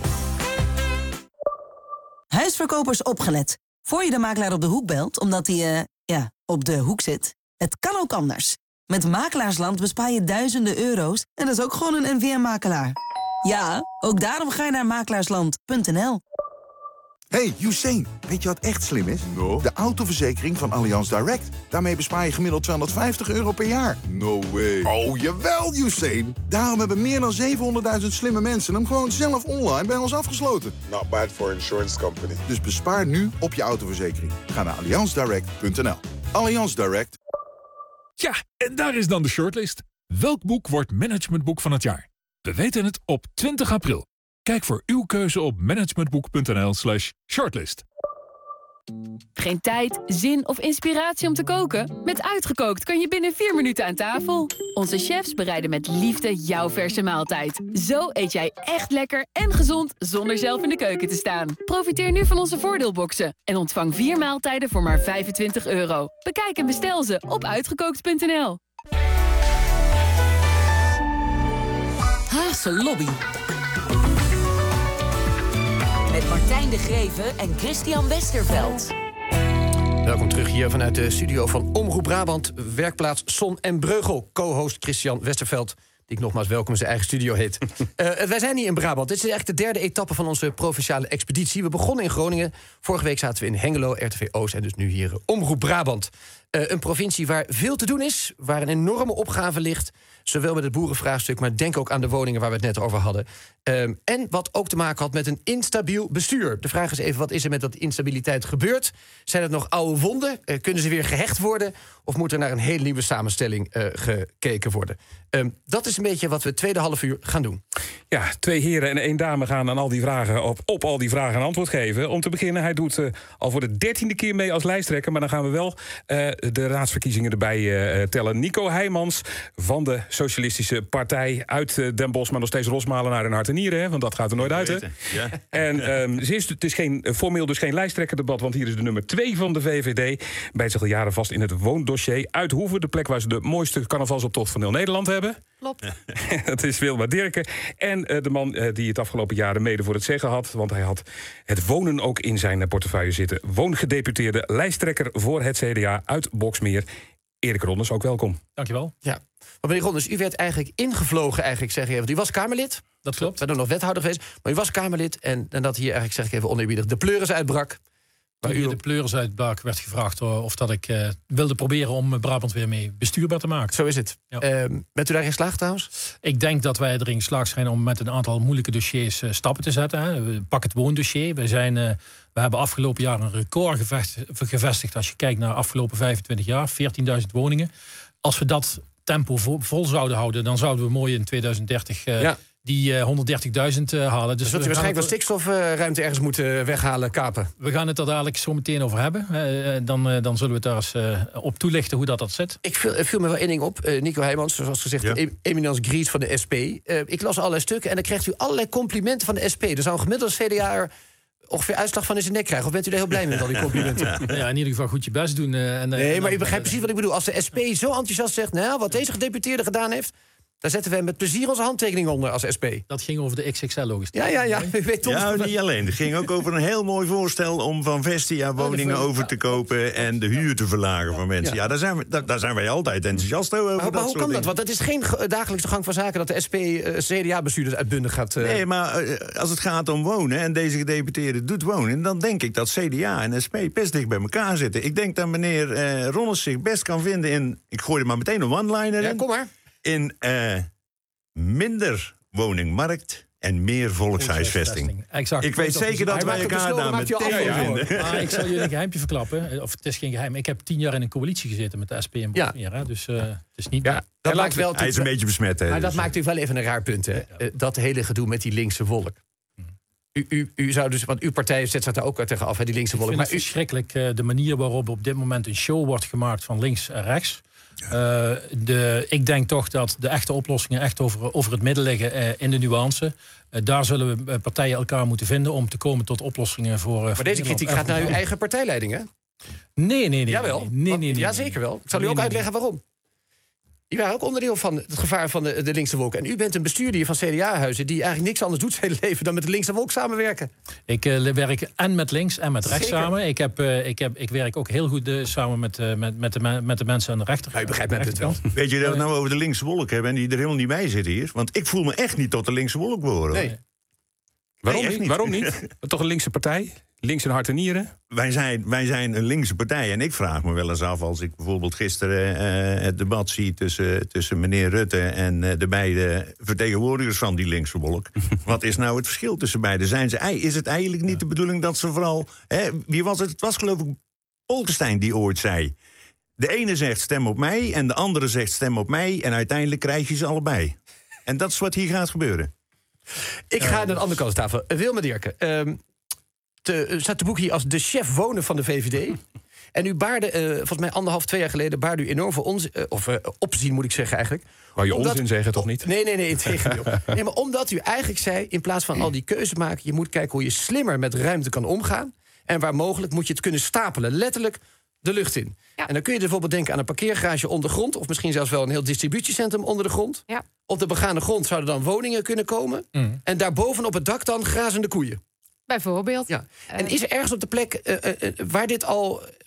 Huisverkopers opgelet. Voor je de makelaar op de hoek belt, omdat hij, op de hoek zit. Het kan ook anders. Met Makelaarsland bespaar je duizenden euro's en dat is ook gewoon een NVM-makelaar. Ja, ook daarom ga je naar makelaarsland.nl. Hey, Usain, weet je wat echt slim is? No. De autoverzekering van Allianz Direct. Daarmee bespaar je gemiddeld €250 per jaar. No way. Oh, jawel, Usain. Daarom hebben meer dan 700.000 slimme mensen hem gewoon zelf online bij ons afgesloten. Not bad for insurance company. Dus bespaar nu op je autoverzekering. Ga naar allianzdirect.nl. Allianz Direct. Ja, en daar is dan de shortlist. Welk boek wordt managementboek van het jaar? We weten het op 20 april. Kijk voor uw keuze op managementboek.nl/shortlist. Geen tijd, zin of inspiratie om te koken? Met Uitgekookt kan je binnen 4 minuten aan tafel. Onze chefs bereiden met liefde jouw verse maaltijd. Zo eet jij echt lekker en gezond zonder zelf in de keuken te staan. Profiteer nu van onze voordeelboxen en ontvang 4 maaltijden voor maar €25. Bekijk en bestel ze op uitgekookt.nl. Haagse Lobby. Met Martijn de Greven en Christian Westerveld. Welkom terug hier vanuit de studio van Omroep Brabant, werkplaats Son en Breugel. Co-host Christian Westerveld, die ik nogmaals welkom in zijn eigen studio heet. Wij zijn hier in Brabant. Dit is eigenlijk de derde etappe van onze provinciale expeditie. We begonnen in Groningen. Vorige week zaten we in Hengelo, RTV Oost en dus nu hier Omroep Brabant. Een provincie waar veel te doen is, waar een enorme opgave ligt. Zowel met het boerenvraagstuk, maar denk ook aan de woningen waar we het net over hadden. En wat ook te maken had met een instabiel bestuur. De vraag is even, wat is er met dat instabiliteit gebeurd? Zijn het nog oude wonden? Kunnen ze weer gehecht worden? Of moet er naar een hele nieuwe samenstelling gekeken worden? Dat is een beetje wat we het tweede half uur gaan doen. Ja, 2 heren en 1 dame gaan aan al die vragen op al die vragen een antwoord geven. Om te beginnen, hij doet al voor de 13e keer mee als lijsttrekker. Maar dan gaan we wel de raadsverkiezingen erbij tellen. Nico Heijmans van de Socialistische Partij uit Den Bosch, maar nog steeds Rosmalenaar en hart en nieren, hè? Want dat gaat er nooit uit, hè? Ja. En het is formeel dus geen lijsttrekkerdebat, want hier is de nummer 2 van de VVD. Bijt zich al jaren vast in het woondossier uit Hoeven, de plek waar ze de mooiste carnavalsoptocht van heel Nederland hebben. Klopt. Dat is Wilma Dirken. En de man die het afgelopen jaren mede voor het zeggen had, want hij had het wonen ook in zijn portefeuille zitten. Woongedeputeerde lijsttrekker voor het CDA uit Boxmeer. Erik Ronnes, ook welkom. Dankjewel. Ja. Maar meneer Ronnes, u werd eigenlijk ingevlogen, zeg ik even. Want u was Kamerlid. Dat klopt. We zijn nog wethouder geweest. Maar u was Kamerlid en dat hier eigenlijk, zeg ik even oneerbiedig, de pleuris uitbrak. Toen de pleuris uitbrak, werd gevraagd of dat ik wilde proberen om Brabant weer mee bestuurbaar te maken. Zo is het. Ja. Bent u daarin geslaagd trouwens? Ik denk dat wij erin geslaagd zijn om met een aantal moeilijke dossiers stappen te zetten. Hè. Pak het woondossier. We hebben afgelopen jaar een record gevestigd. Als je kijkt naar de afgelopen 25 jaar, 14.000 woningen. Als we dat tempo vol zouden houden, dan zouden we mooi in 2030... die 130.000 halen. Dus zult u waarschijnlijk wel stikstofruimte ergens moeten weghalen, kapen? We gaan het er dadelijk zo meteen over hebben. Dan zullen we het daar eens op toelichten hoe dat zit. Ik viel me wel één ding op. Nico Heijmans, zoals gezegd, de eminence grise van de SP. Ik las allerlei stukken en dan krijgt u allerlei complimenten van de SP. Er zou een gemiddelde CDA'er ongeveer uitslag van in zijn nek krijgen. Of bent u er heel blij mee met al die complimenten? Ja, in ieder geval goed je best doen. Nee, maar u begrijpt precies wat ik bedoel. Als de SP zo enthousiast zegt, nou, wat deze gedeputeerde gedaan heeft, daar zetten wij met plezier onze handtekening onder als SP. Dat ging over de XXL-logistiek. Ja. U weet toch. Ja, niet alleen. Het ging ook over een heel mooi voorstel om van Vestia woningen over te kopen en de huur te verlagen van mensen. Ja, daar zijn wij altijd enthousiast over. Maar hoe kan dat? Want dat is geen dagelijkse gang van zaken dat de SP CDA-bestuurders uitbundig gaat. Nee, maar als het gaat om wonen en deze gedeputeerde doet wonen, dan denk ik dat CDA en SP best dicht bij elkaar zitten. Ik denk dat meneer Ronnes zich best kan vinden in, ik gooi er maar meteen een one-liner in. Ja, kom maar. In minder woningmarkt en meer volkshuisvesting. Exact. Ik weet zeker dat wij elkaar daar meteen vinden. Maar ik zal jullie een geheimje verklappen. Of het is geen geheim. Ik heb 10 jaar in een coalitie gezeten met de SP en Boxmeer. Ja. Dus het is niet... Ja, dat maakt wel hij is een beetje besmet. Hè, maar dat maakt u wel even een raar punt. Hè? Dat hele gedoe met die linkse wolk. U zou dus, want uw partij zet zich daar ook tegen af, hè, die linkse wolk. Ik vind het verschrikkelijk de manier waarop op dit moment een show wordt gemaakt van links en rechts. Ik denk toch dat de echte oplossingen echt over het midden liggen in de nuance. Daar zullen we partijen elkaar moeten vinden om te komen tot oplossingen voor. Maar deze kritiek gaat naar uw eigen partijleiding, hè? Nee. Jawel. Nee. Ja, zeker wel. Ik zal u ook uitleggen waarom. U waren ook onderdeel van het gevaar van de linkse wolk. En u bent een bestuurder van CDA-huizen die eigenlijk niks anders doet zijn hele leven dan met de linkse wolk samenwerken. Ik werk en met links en met rechts samen. Ik werk ook heel goed samen met de mensen aan de rechter. Ja, u begrijpt mij het wel. Weet je dat we nou over de linkse wolk hebben en die er helemaal niet bij zitten hier? Want ik voel me echt niet tot de linkse wolk behoren. Nee. Waarom niet? Toch een linkse partij? Links en hart en nieren? Wij zijn een linkse partij. En ik vraag me wel eens af, als ik bijvoorbeeld gisteren het debat zie tussen meneer Rutte en de beide vertegenwoordigers van die linkse wolk. Wat is nou het verschil tussen beiden? Is het eigenlijk niet de bedoeling dat ze vooral... wie was het? Het was geloof ik Bolkestein die ooit zei. De ene zegt stem op mij en de andere zegt stem op mij. En uiteindelijk krijg je ze allebei. En dat is wat hier gaat gebeuren. Ik ga naar de andere kant van de tafel. Wilma Dirken. Staat de boek hier als de chef wonen van de VVD. En u baarde, volgens mij 1,5-2 jaar geleden, baarde u enorm veel opzien, moet ik zeggen eigenlijk. Wou je onzin zeggen, toch niet? Nee, integendeel. Nee, maar omdat u eigenlijk zei, in plaats van al die keuzes maken, je moet kijken hoe je slimmer met ruimte kan omgaan. En waar mogelijk moet je het kunnen stapelen, letterlijk de lucht in. Ja. En dan kun je bijvoorbeeld denken aan een parkeergarage ondergrond, of misschien zelfs wel een heel distributiecentrum onder de grond. Ja. Op de begane grond zouden dan woningen kunnen komen. En daarboven op het dak dan grazende koeien. Bijvoorbeeld. Ja. En is er ergens op de plek waar dit al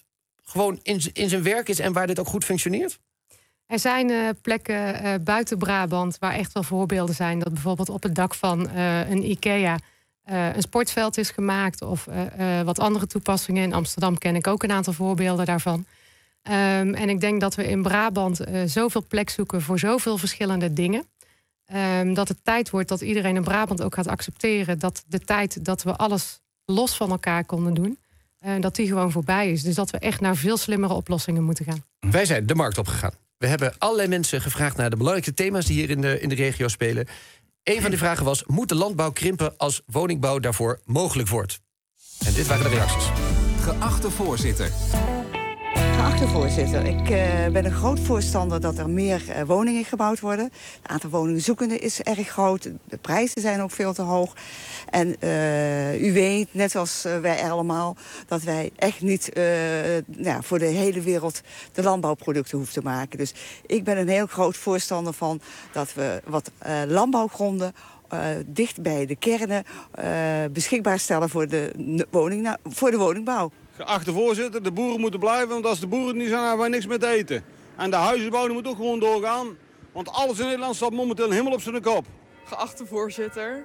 gewoon in zijn werk is en waar dit ook goed functioneert? Er zijn plekken buiten Brabant waar echt wel voorbeelden zijn. Dat bijvoorbeeld op het dak van een IKEA een sportveld is gemaakt. Of wat andere toepassingen. In Amsterdam ken ik ook een aantal voorbeelden daarvan. En ik denk dat we in Brabant zoveel plek zoeken voor zoveel verschillende dingen. Dat het tijd wordt dat iedereen in Brabant ook gaat accepteren dat de tijd dat we alles los van elkaar konden doen, dat die gewoon voorbij is. Dus dat we echt naar veel slimmere oplossingen moeten gaan. Wij zijn de markt opgegaan. We hebben allerlei mensen gevraagd naar de belangrijkste thema's die hier in de regio spelen. Een van die vragen was: moet de landbouw krimpen als woningbouw daarvoor mogelijk wordt? En dit waren de reacties. Geachte voorzitter. Geachte voorzitter, ik ben een groot voorstander dat er meer woningen gebouwd worden. Het aantal woningzoekenden is erg groot. De prijzen zijn ook veel te hoog. En u weet, net als wij allemaal, dat wij echt niet voor de hele wereld de landbouwproducten hoeven te maken. Dus ik ben een heel groot voorstander van dat we wat landbouwgronden dicht bij de kernen beschikbaar stellen voor de woningbouw. Geachte voorzitter, de boeren moeten blijven, want als de boeren niet zijn, hebben wij niks meer te eten. En de huizenbouw moet ook gewoon doorgaan, want alles in Nederland staat momenteel helemaal op zijn kop. Geachte voorzitter,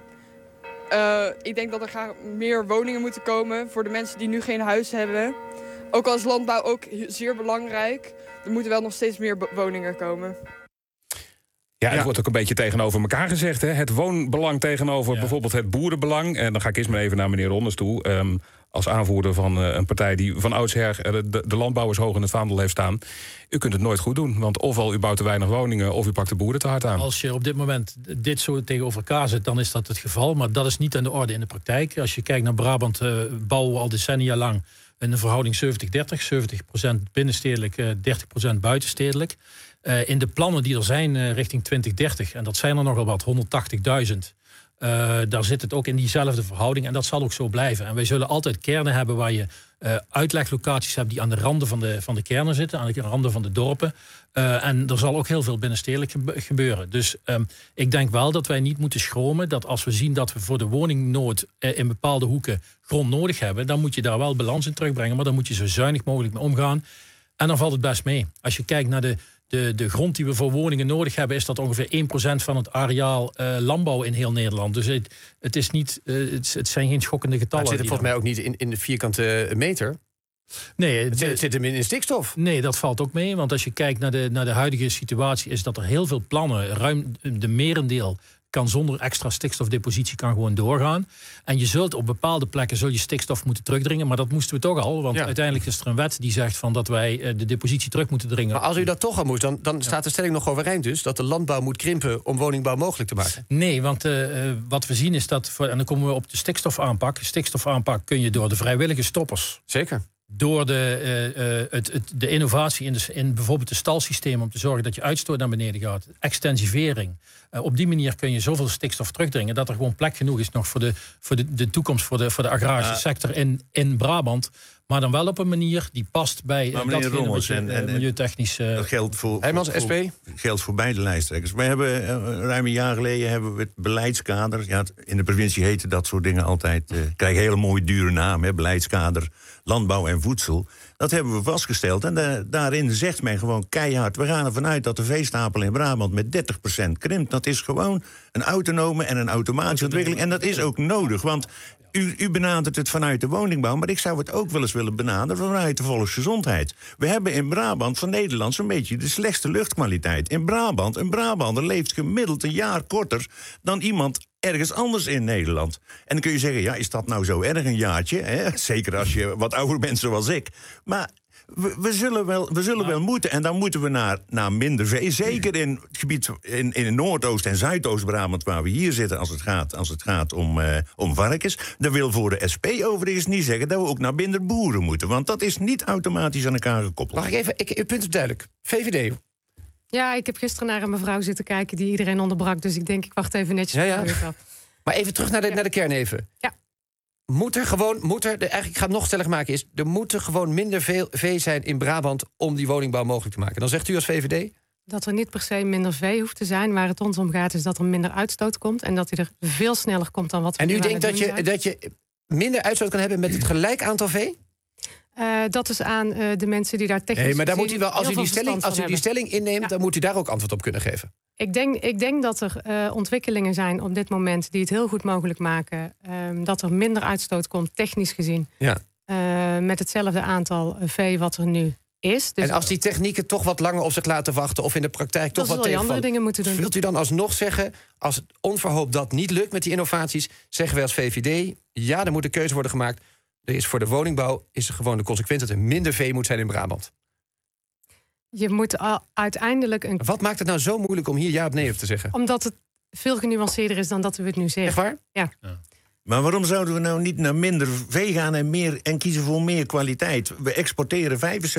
ik denk dat er graag meer woningen moeten komen voor de mensen die nu geen huis hebben. Ook als landbouw ook zeer belangrijk, er moeten wel nog steeds meer woningen komen. Ja, het wordt ook een beetje tegenover elkaar gezegd. Hè? Het woonbelang tegenover bijvoorbeeld het boerenbelang. En dan ga ik eerst maar even naar meneer Ronnes toe. Als aanvoerder van een partij die van oudsher de landbouwers hoog in het vaandel heeft staan. U kunt het nooit goed doen. Want ofwel u bouwt te weinig woningen of u pakt de boeren te hard aan. Als je op dit moment dit zo tegenover elkaar zet, dan is dat het geval. Maar dat is niet aan de orde in de praktijk. Als je kijkt naar Brabant, bouwen we al decennia lang een verhouding 70-30. 70% binnenstedelijk, 30% buitenstedelijk. In de plannen die er zijn richting 2030, en dat zijn er nogal wat, 180.000... daar zit het ook in diezelfde verhouding en dat zal ook zo blijven. En wij zullen altijd kernen hebben waar je uitleglocaties hebt die aan de randen van de kernen zitten, aan de randen van de dorpen. En er zal ook heel veel binnenstedelijk gebeuren. Dus ik denk wel dat wij niet moeten schromen dat als we zien dat we voor de woningnood in bepaalde hoeken grond nodig hebben, dan moet je daar wel balans in terugbrengen, maar dan moet je zo zuinig mogelijk mee omgaan. En dan valt het best mee. Als je kijkt naar de grond die we voor woningen nodig hebben, is dat ongeveer 1% van het areaal landbouw in heel Nederland. Dus het is niet, het zijn geen schokkende getallen. Maar het zit er volgens mij ook niet in de vierkante meter. Nee, het zit hem in stikstof. Nee, dat valt ook mee. Want als je kijkt naar de huidige situatie, is dat er heel veel plannen, ruim de merendeel kan zonder extra stikstofdepositie kan gewoon doorgaan. En je zult op bepaalde plekken zul je stikstof moeten terugdringen. Maar dat moesten we toch al. Want uiteindelijk is er een wet die zegt van dat wij de depositie terug moeten dringen. Maar als u dat toch al moet, dan staat de stelling nog overeind dus dat de landbouw moet krimpen om woningbouw mogelijk te maken. Nee, want wat we zien is dat, en dan komen we op de stikstofaanpak. Stikstofaanpak kun je door de vrijwillige stoppers. Zeker. Door de innovatie in bijvoorbeeld de stalsysteem om te zorgen dat je uitstoot naar beneden gaat. Extensivering. Op die manier kun je zoveel stikstof terugdringen dat er gewoon plek genoeg is nog voor de toekomst voor de agrarische sector in Brabant. Maar dan wel op een manier die past bij datgene wat je milieutechnisch... Dat geldt voor beide lijsttrekkers. We hebben ruim een jaar geleden het beleidskader. Ja, in de provincie heten dat soort dingen altijd... krijgen hele mooie dure namen. Beleidskader, landbouw en voedsel. Dat hebben we vastgesteld. En daarin zegt men gewoon keihard... we gaan ervan uit dat de veestapel in Brabant met 30% krimpt. Dat is gewoon een autonome en een automatische ontwikkeling. En dat is ook nodig, want... U benadert het vanuit de woningbouw, maar ik zou het ook wel eens willen benaderen vanuit de volksgezondheid. We hebben in Brabant van Nederland zo'n beetje de slechtste luchtkwaliteit. In Brabant, een Brabander leeft gemiddeld een jaar korter dan iemand ergens anders in Nederland. En dan kun je zeggen, ja, is dat nou zo erg een jaartje? Hè? Zeker als je wat ouder bent zoals ik. Maar... We zullen wel moeten. En dan moeten we naar minder vee. Zeker in het gebied in Noordoost- en Zuidoost-Brabant... waar we hier zitten als het gaat om varkens. Dat wil voor de SP overigens niet zeggen... dat we ook naar minder boeren moeten. Want dat is niet automatisch aan elkaar gekoppeld. Mag ik even... Uw punt is duidelijk. VVD. Ja, ik heb gisteren naar een mevrouw zitten kijken... die iedereen onderbrak. Dus ik denk, ik wacht even netjes op de beurt af. Maar even terug naar de kern even. Ja. Eigenlijk, ik ga het nog stellig maken, er moeten gewoon minder vee zijn in Brabant om die woningbouw mogelijk te maken. Dan zegt u als VVD? Dat er niet per se minder vee hoeft te zijn. Waar het ons om gaat is dat er minder uitstoot komt en dat hij er veel sneller komt dan wat we En u denkt dat je minder uitstoot kan hebben met het gelijk aantal vee? Dat is aan de mensen die daar technisch. Nee, maar daar moet u wel, als u die stelling stelling inneemt, dan moet u daar ook antwoord op kunnen geven. Ik denk dat er ontwikkelingen zijn op dit moment die het heel goed mogelijk maken dat er minder uitstoot komt, technisch gezien. Ja. Met hetzelfde aantal vee wat er nu is. Dus en als die technieken toch wat langer op zich laten wachten of in de praktijk toch wat tegenvallen, andere dingen moeten doen. Wilt u dan alsnog zeggen, als het onverhoopt dat niet lukt met die innovaties, zeggen wij als VVD, ja, er moet een keuze worden gemaakt. Er is voor de woningbouw is er gewoon de consequentie dat er minder vee moet zijn in Brabant. Je moet uiteindelijk Wat maakt het nou zo moeilijk om hier ja of nee op te zeggen? Omdat het veel genuanceerder is dan dat we het nu zeggen. Echt waar? Ja. Maar waarom zouden we nou niet naar minder vee gaan en kiezen voor meer kwaliteit? We exporteren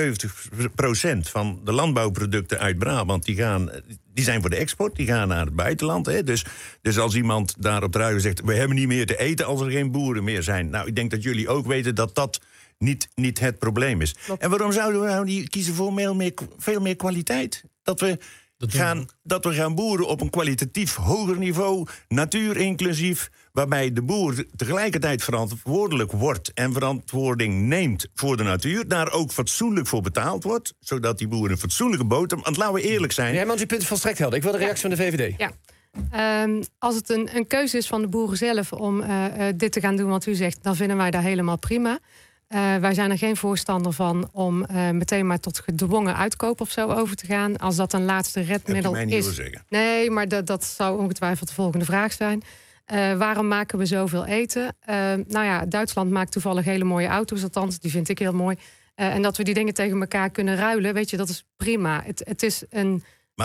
75% van de landbouwproducten uit Brabant. Die zijn voor de export, die gaan naar het buitenland. Hè? Dus als iemand daar op de radio zegt, we hebben niet meer te eten als er geen boeren meer zijn. Nou, ik denk dat jullie ook weten dat dat niet het probleem is. Klopt. En waarom zouden we nou niet kiezen voor veel meer kwaliteit? Dat we gaan boeren op een kwalitatief hoger niveau, natuur inclusief, waarbij de boer tegelijkertijd verantwoordelijk wordt en verantwoording neemt voor de natuur, daar ook fatsoenlijk voor betaald wordt, zodat die boer een fatsoenlijke boterham. Want laten we eerlijk zijn. Ja, maar uw punt is volstrekt helder. Ik wil de reactie van de VVD. Ja. Als het een keuze is van de boeren zelf om dit te gaan doen wat u zegt, dan vinden wij dat helemaal prima. Wij zijn er geen voorstander van om meteen maar tot gedwongen uitkoop of zo over te gaan. Als dat een laatste redmiddel is. Nee, maar dat zou ongetwijfeld de volgende vraag zijn. Waarom maken we zoveel eten? Duitsland maakt toevallig hele mooie auto's, althans, die vind ik heel mooi. En dat we die dingen tegen elkaar kunnen ruilen, weet je, dat is prima. Het is een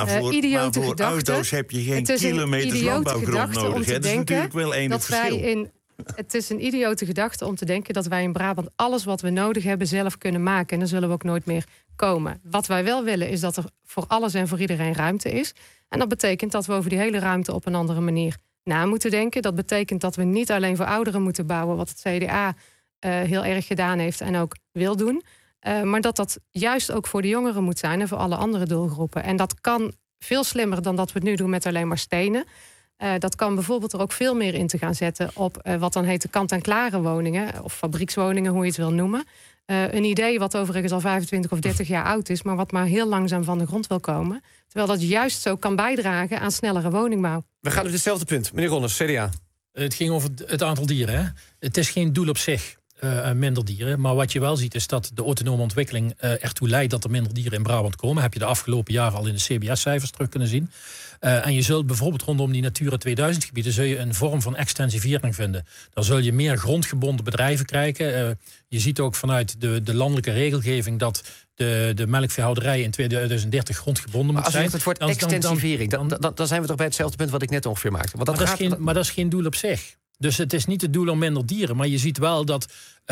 idiote gedachte. Auto's heb je geen kilometers landbouwgrond nodig. Dat is natuurlijk wel enig verschil. Het is een idiote gedachte om te denken dat wij in Brabant alles wat we nodig hebben zelf kunnen maken. En dan zullen we ook nooit meer komen. Wat wij wel willen is dat er voor alles en voor iedereen ruimte is. En dat betekent dat we over die hele ruimte op een andere manier na moeten denken. Dat betekent dat we niet alleen voor ouderen moeten bouwen, wat het CDA heel erg gedaan heeft en ook wil doen. Maar dat juist ook voor de jongeren moet zijn en voor alle andere doelgroepen. En dat kan veel slimmer dan dat we het nu doen met alleen maar stenen. Dat kan bijvoorbeeld er ook veel meer in te gaan zetten op wat dan heet de kant-en-klare woningen, of fabriekswoningen, hoe je het wil noemen. Een idee wat overigens al 25 of 30 jaar oud is, maar wat maar heel langzaam van de grond wil komen. Terwijl dat juist zo kan bijdragen aan snellere woningbouw. We gaan op hetzelfde punt. Meneer Ronnes, CDA. Het ging over het aantal dieren. Hè? Het is geen doel op zich, minder dieren. Maar wat je wel ziet is dat de autonome ontwikkeling ertoe leidt dat er minder dieren in Brabant komen. Heb je de afgelopen jaren al in de CBS-cijfers terug kunnen zien. En je zult bijvoorbeeld rondom die Natura 2000 gebieden zul je een vorm van extensivering vinden. Dan zul je meer grondgebonden bedrijven krijgen. Je ziet ook vanuit de landelijke regelgeving dat de melkveehouderij in 2030 grondgebonden moet zijn. Als je het woord extensivering, dan zijn we toch bij hetzelfde punt wat ik net ongeveer maakte. Want maar dat is geen doel op zich. Dus het is niet het doel om minder dieren. Maar je ziet wel dat,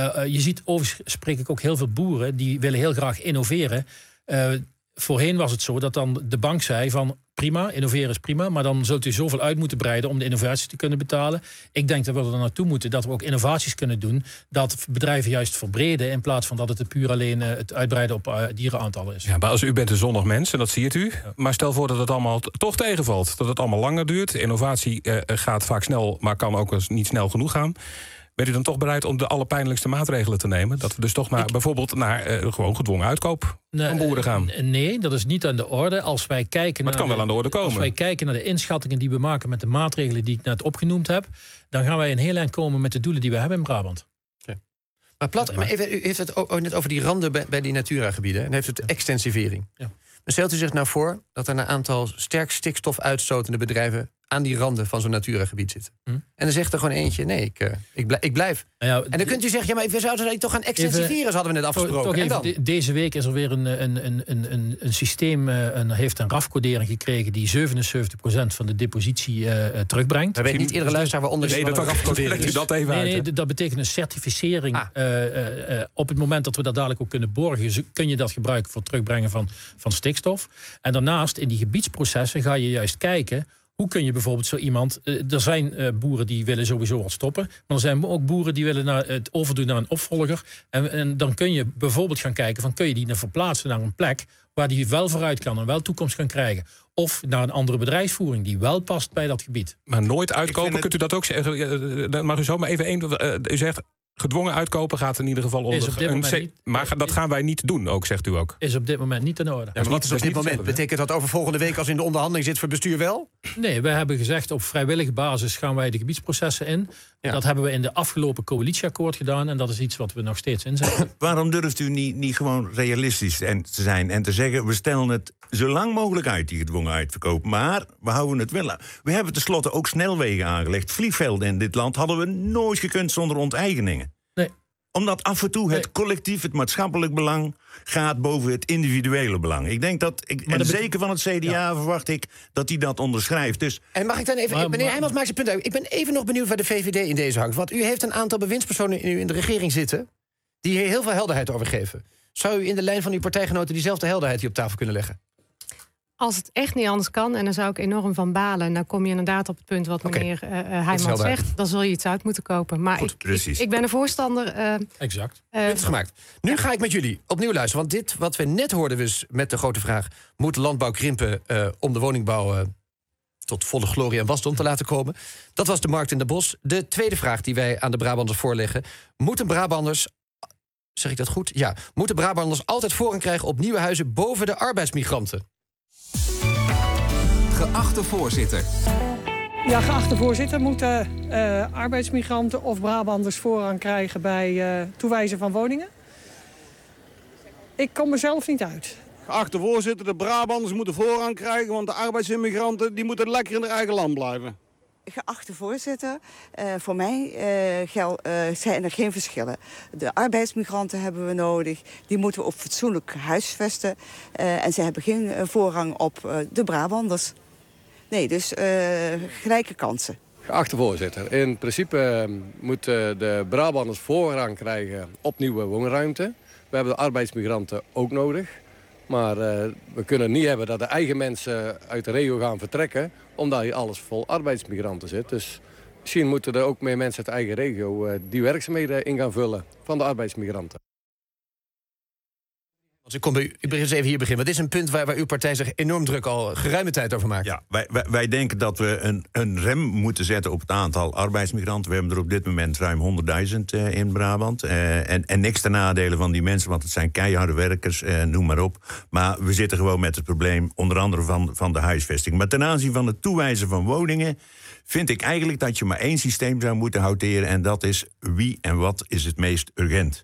overigens spreek ik ook heel veel boeren, die willen heel graag innoveren. Voorheen was het zo dat dan de bank zei van prima, innoveren is prima, maar dan zult u zoveel uit moeten breiden om de innovaties te kunnen betalen. Ik denk dat we er naartoe moeten dat we ook innovaties kunnen doen, dat bedrijven juist verbreden in plaats van dat het puur alleen het uitbreiden op dierenaantallen is. Ja, maar als u bent een zonnig mens, en dat ziet u. Ja. Maar stel voor dat het allemaal toch tegenvalt. Dat het allemaal langer duurt. Innovatie gaat vaak snel, maar kan ook eens niet snel genoeg gaan. Bent u dan toch bereid om de allerpijnlijkste maatregelen te nemen? Dat we dus toch bijvoorbeeld naar gewoon gedwongen uitkoop van boeren gaan? Nee, dat is niet aan de orde. Als wij kijken maar het kan wel aan de orde komen. Als wij kijken naar de inschattingen die we maken met de maatregelen die ik net opgenoemd heb, dan gaan wij een heel eind komen met de doelen die we hebben in Brabant. Okay. Maar u heeft het ook net over die randen bij die Natura-gebieden. En heeft het extensivering. Ja. Maar stelt u zich nou voor dat er een aantal sterk stikstof uitstotende bedrijven aan die randen van zo'n Natura-gebied zitten. En dan zegt er gewoon eentje, nee, ik blijf. Ja, en dan kunt u zeggen, ja, maar we zouden toch gaan extensiveren, zo hadden we net afgesproken. Deze week is er weer een systeem, heeft een RAF-codering gekregen die 77% van de depositie terugbrengt. We weten niet iedere luisteraar waaronder dat RAF-codering is. Nee, dat betekent een certificering. Op het moment dat we dat dadelijk ook kunnen borgen, kun je dat gebruiken voor het terugbrengen van stikstof. En daarnaast, in die gebiedsprocessen, ga je juist kijken, hoe kun je bijvoorbeeld zo iemand. Er zijn boeren die willen sowieso al stoppen. Maar er zijn ook boeren die willen het overdoen naar een opvolger. En dan kun je bijvoorbeeld gaan kijken van, kun je die verplaatsen naar een plek waar die wel vooruit kan en wel toekomst kan krijgen. Of naar een andere bedrijfsvoering die wel past bij dat gebied. Maar nooit uitkopen, kunt u dat ook zeggen? Dan mag u zo maar even u zegt, Gedwongen uitkopen gaat in ieder geval onder maar dat gaan wij niet doen, ook, zegt u ook. Is op dit moment niet in orde. Ja, wat is op dit moment? Betekent dat over volgende week, als in de onderhandeling zit voor het bestuur wel? Nee, we hebben gezegd op vrijwillige basis gaan wij de gebiedsprocessen in. Ja. Dat hebben we in de afgelopen coalitieakkoord gedaan. En dat is iets wat we nog steeds inzetten. Waarom durft u niet gewoon realistisch te zijn en te zeggen, we stellen het zo lang mogelijk uit, die gedwongen uitverkoop. Maar we houden het wel. We hebben tenslotte ook snelwegen aangelegd. Vliegvelden in dit land hadden we nooit gekund zonder onteigeningen. Nee. Omdat af en toe het collectief, het maatschappelijk belang gaat boven het individuele belang. Ik denk dat, zeker van het CDA verwacht ik dat hij dat onderschrijft. Dus, en mag ik dan even, meneer Heijmans maakt zijn punt uit. Ik ben even nog benieuwd waar de VVD in deze hangt. Want u heeft een aantal bewindspersonen in de regering zitten die hier heel veel helderheid over geven. Zou u in de lijn van uw partijgenoten diezelfde helderheid hier op tafel kunnen leggen? Als het echt niet anders kan, en dan zou ik enorm van balen. Dan kom je inderdaad op het punt wat meneer Heijmans zegt. Dan zul je iets uit moeten kopen. Maar ik ben een voorstander. Exact. Het is gemaakt. Nu ga ik met jullie opnieuw luisteren. Want dit wat we net hoorden dus met de grote vraag, moet de landbouw krimpen om de woningbouw tot volle glorie en wasdom te laten komen? Dat was de markt in de bos. De tweede vraag die wij aan de Brabanders voorleggen. Moeten Brabanders, zeg ik dat goed? Ja. Moeten Brabanders altijd voorrang krijgen op nieuwe huizen boven de arbeidsmigranten? Geachte voorzitter. Ja, geachte voorzitter, moeten arbeidsmigranten of Brabanders voorrang krijgen bij toewijzen van woningen? Ik kom er zelf niet uit. Geachte voorzitter, de Brabanders moeten voorrang krijgen, want de arbeidsimmigranten die moeten lekker in hun eigen land blijven. Geachte voorzitter, voor mij zijn er geen verschillen. De arbeidsmigranten hebben we nodig. Die moeten we op fatsoenlijk huisvesten. En ze hebben geen voorrang op de Brabanders. Nee, dus gelijke kansen. Geachte voorzitter, in principe moeten de Brabanders voorrang krijgen op nieuwe woonruimte. We hebben de arbeidsmigranten ook nodig. Maar we kunnen niet hebben dat de eigen mensen uit de regio gaan vertrekken, omdat hier alles vol arbeidsmigranten zit. Dus misschien moeten er ook meer mensen uit de eigen regio die werkzaamheden in gaan vullen van de arbeidsmigranten. Ik begin eens even hier beginnen. Dit is een punt waar uw partij zich enorm druk al geruime tijd over maakt. Ja, wij denken dat we een rem moeten zetten op het aantal arbeidsmigranten. We hebben er op dit moment ruim 100.000 in Brabant. En niks ten nadele van die mensen, want het zijn keiharde werkers, noem maar op. Maar we zitten gewoon met het probleem, onder andere van de huisvesting. Maar ten aanzien van het toewijzen van woningen vind ik eigenlijk dat je maar één systeem zou moeten houderen. En dat is wie en wat is het meest urgent.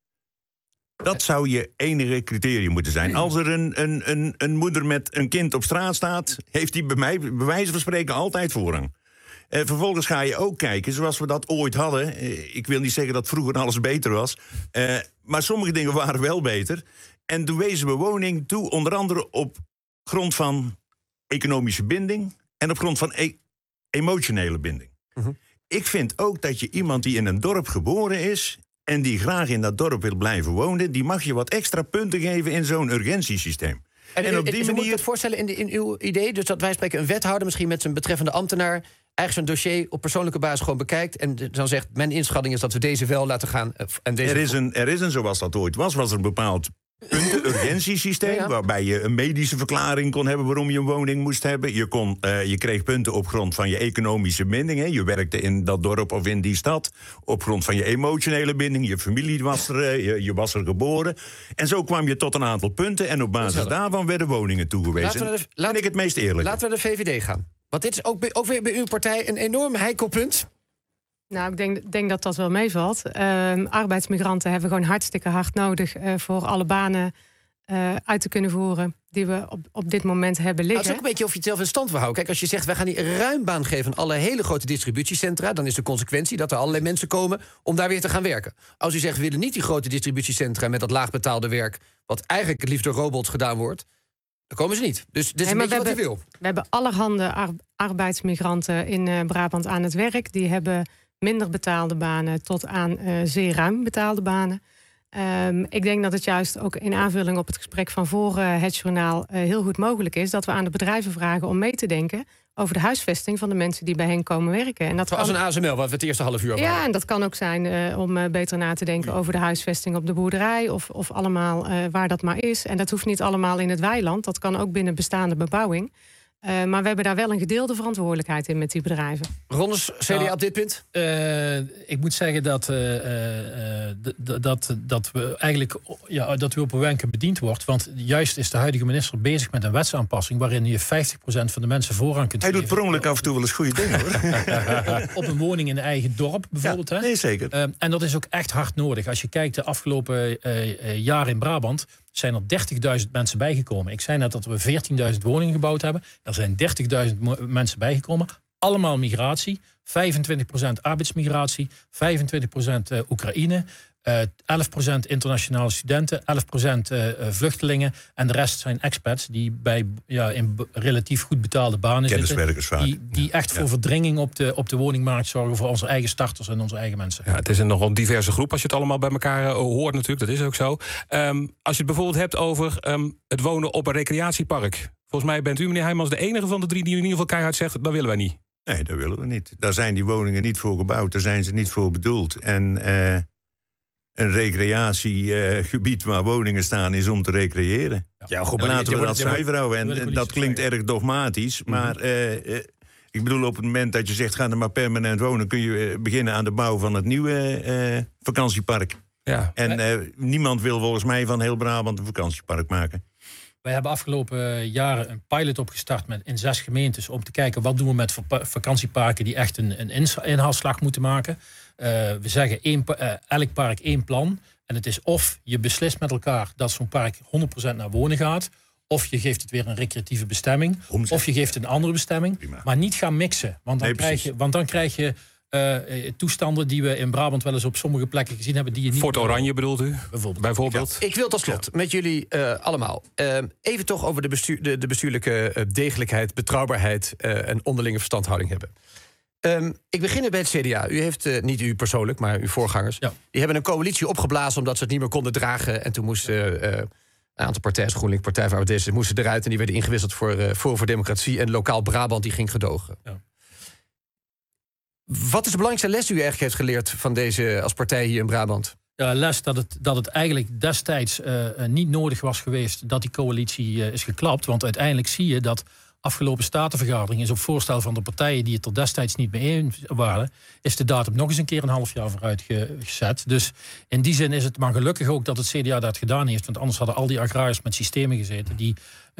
Dat zou je enige criterium moeten zijn. Als er een moeder met een kind op straat staat, heeft die bij wijze van spreken altijd voorrang. Vervolgens ga je ook kijken, zoals we dat ooit hadden. Ik wil niet zeggen dat vroeger alles beter was. Maar sommige dingen waren wel beter. En toen wezen we woning toe, onder andere op grond van economische binding en op grond van emotionele binding. Ik vind ook dat je iemand die in een dorp geboren is en die graag in dat dorp wil blijven wonen, die mag je wat extra punten geven in zo'n urgentiesysteem. En op die manier moet je het voorstellen in uw idee, dus dat wij spreken een wethouder misschien met zijn betreffende ambtenaar eigenlijk zo'n dossier op persoonlijke basis gewoon bekijkt en dan zegt, mijn inschatting is dat we deze wel laten gaan. En deze er is een, zoals dat ooit was er een bepaald urgentiesysteem, waarbij je een medische verklaring kon hebben waarom je een woning moest hebben. Je kreeg punten op grond van je economische binding. Hè. Je werkte in dat dorp of in die stad. Op grond van je emotionele binding. Je familie was er, je was er geboren. En zo kwam je tot een aantal punten. En op basis daarvan werden woningen toegewezen. Laat ik het meest eerlijk. Laten we de VVD gaan. Want dit is ook weer bij uw partij een enorm heikel punt. Nou, ik denk dat dat wel meevalt. Arbeidsmigranten hebben gewoon hartstikke hard nodig voor alle banen uit te kunnen voeren die we op dit moment hebben liggen. Het is ook een beetje of je het zelf in stand wil houden. Kijk, als je zegt, wij gaan die ruim baan geven aan alle hele grote distributiecentra, dan is de consequentie dat er allerlei mensen komen om daar weer te gaan werken. Als u zegt, we willen niet die grote distributiecentra met dat laagbetaalde werk, wat eigenlijk het liefst door robots gedaan wordt, dan komen ze niet. Dus dit is een beetje wat u wil. We hebben allerhande arbeidsmigranten in Brabant aan het werk. Die hebben minder betaalde banen tot aan zeer ruim betaalde banen. Ik denk dat het juist ook in aanvulling op het gesprek van voor het journaal heel goed mogelijk is dat we aan de bedrijven vragen om mee te denken over de huisvesting van de mensen die bij hen komen werken. En dat zoals een ASML, wat we het eerste half uur hebben. Ja, en dat kan ook zijn om beter na te denken over de huisvesting op de boerderij of allemaal waar dat maar is. En dat hoeft niet allemaal in het weiland. Dat kan ook binnen bestaande bebouwing. Maar we hebben daar wel een gedeelde verantwoordelijkheid in met die bedrijven. Rondes, CDA op dit punt? Ik moet zeggen dat we eigenlijk dat u op een wenken bediend wordt. Want juist is de huidige minister bezig met een wetsaanpassing waarin je 50% van de mensen voorrang kunt geven. Hij doet per ongeluk af en toe wel eens goede dingen, hoor. Op een woning in een eigen dorp, bijvoorbeeld. Ja, nee, zeker. En dat is ook echt hard nodig. Als je kijkt de afgelopen jaren in Brabant, zijn er 30.000 mensen bijgekomen. Ik zei net dat we 14.000 woningen gebouwd hebben. Er zijn 30.000 mensen bijgekomen. Allemaal migratie. 25% arbeidsmigratie. 25% Oekraïne. 11% internationale studenten. 11% vluchtelingen. En de rest zijn expats die in relatief goed betaalde banen zitten. Die echt voor verdringing op de woningmarkt zorgen voor onze eigen starters en onze eigen mensen. Ja, het is een nogal diverse groep als je het allemaal bij elkaar hoort natuurlijk. Dat is ook zo. Als je het bijvoorbeeld hebt over het wonen op een recreatiepark. Volgens mij bent u, meneer Heijmans, de enige van de drie die in ieder geval keihard zegt, dat willen wij niet. Nee, dat willen we niet. Daar zijn die woningen niet voor gebouwd. Daar zijn ze niet voor bedoeld. En een recreatiegebied waar woningen staan is om te recreëren. Ja, goed, maar laten we dat zuiver houden. En dat klinkt erg dogmatisch. Maar ik bedoel, op het moment dat je zegt, ga er maar permanent wonen, kun je beginnen aan de bouw van het nieuwe vakantiepark. Ja. En niemand wil volgens mij van heel Brabant een vakantiepark maken. Wij hebben afgelopen jaren een pilot opgestart in 6 gemeentes om te kijken wat doen we met vakantieparken die echt een inhaalslag moeten maken. We zeggen elk park 1 plan. En het is of je beslist met elkaar dat zo'n park 100% naar wonen gaat, of je geeft het weer een recreatieve bestemming, of je geeft een andere bestemming. Prima. Maar niet gaan mixen, want dan krijg je toestanden die we in Brabant wel eens op sommige plekken gezien hebben. Die je niet Fort Oranje bedoelt u? Bijvoorbeeld. Ik wil tot slot met jullie allemaal even toch over de bestuurlijke degelijkheid, betrouwbaarheid en onderlinge verstandhouding hebben. Ik begin bij het CDA. U heeft, niet u persoonlijk, maar uw voorgangers, die hebben een coalitie opgeblazen omdat ze het niet meer konden dragen. En toen moesten een aantal partijen, GroenLinks, Partij voor Arbeid, moesten eruit en die werden ingewisseld voor Democratie. En lokaal Brabant die ging gedogen. Ja. Wat is de belangrijkste les die u eigenlijk heeft geleerd van deze als partij hier in Brabant? Ja, les dat het eigenlijk destijds niet nodig was geweest dat die coalitie is geklapt. Want uiteindelijk zie je dat afgelopen statenvergadering is op voorstel van de partijen die het er destijds niet mee eens waren, is de datum nog eens een keer een half jaar vooruit gezet. Dus in die zin is het maar gelukkig ook dat het CDA dat gedaan heeft. Want anders hadden al die agrariërs met systemen gezeten die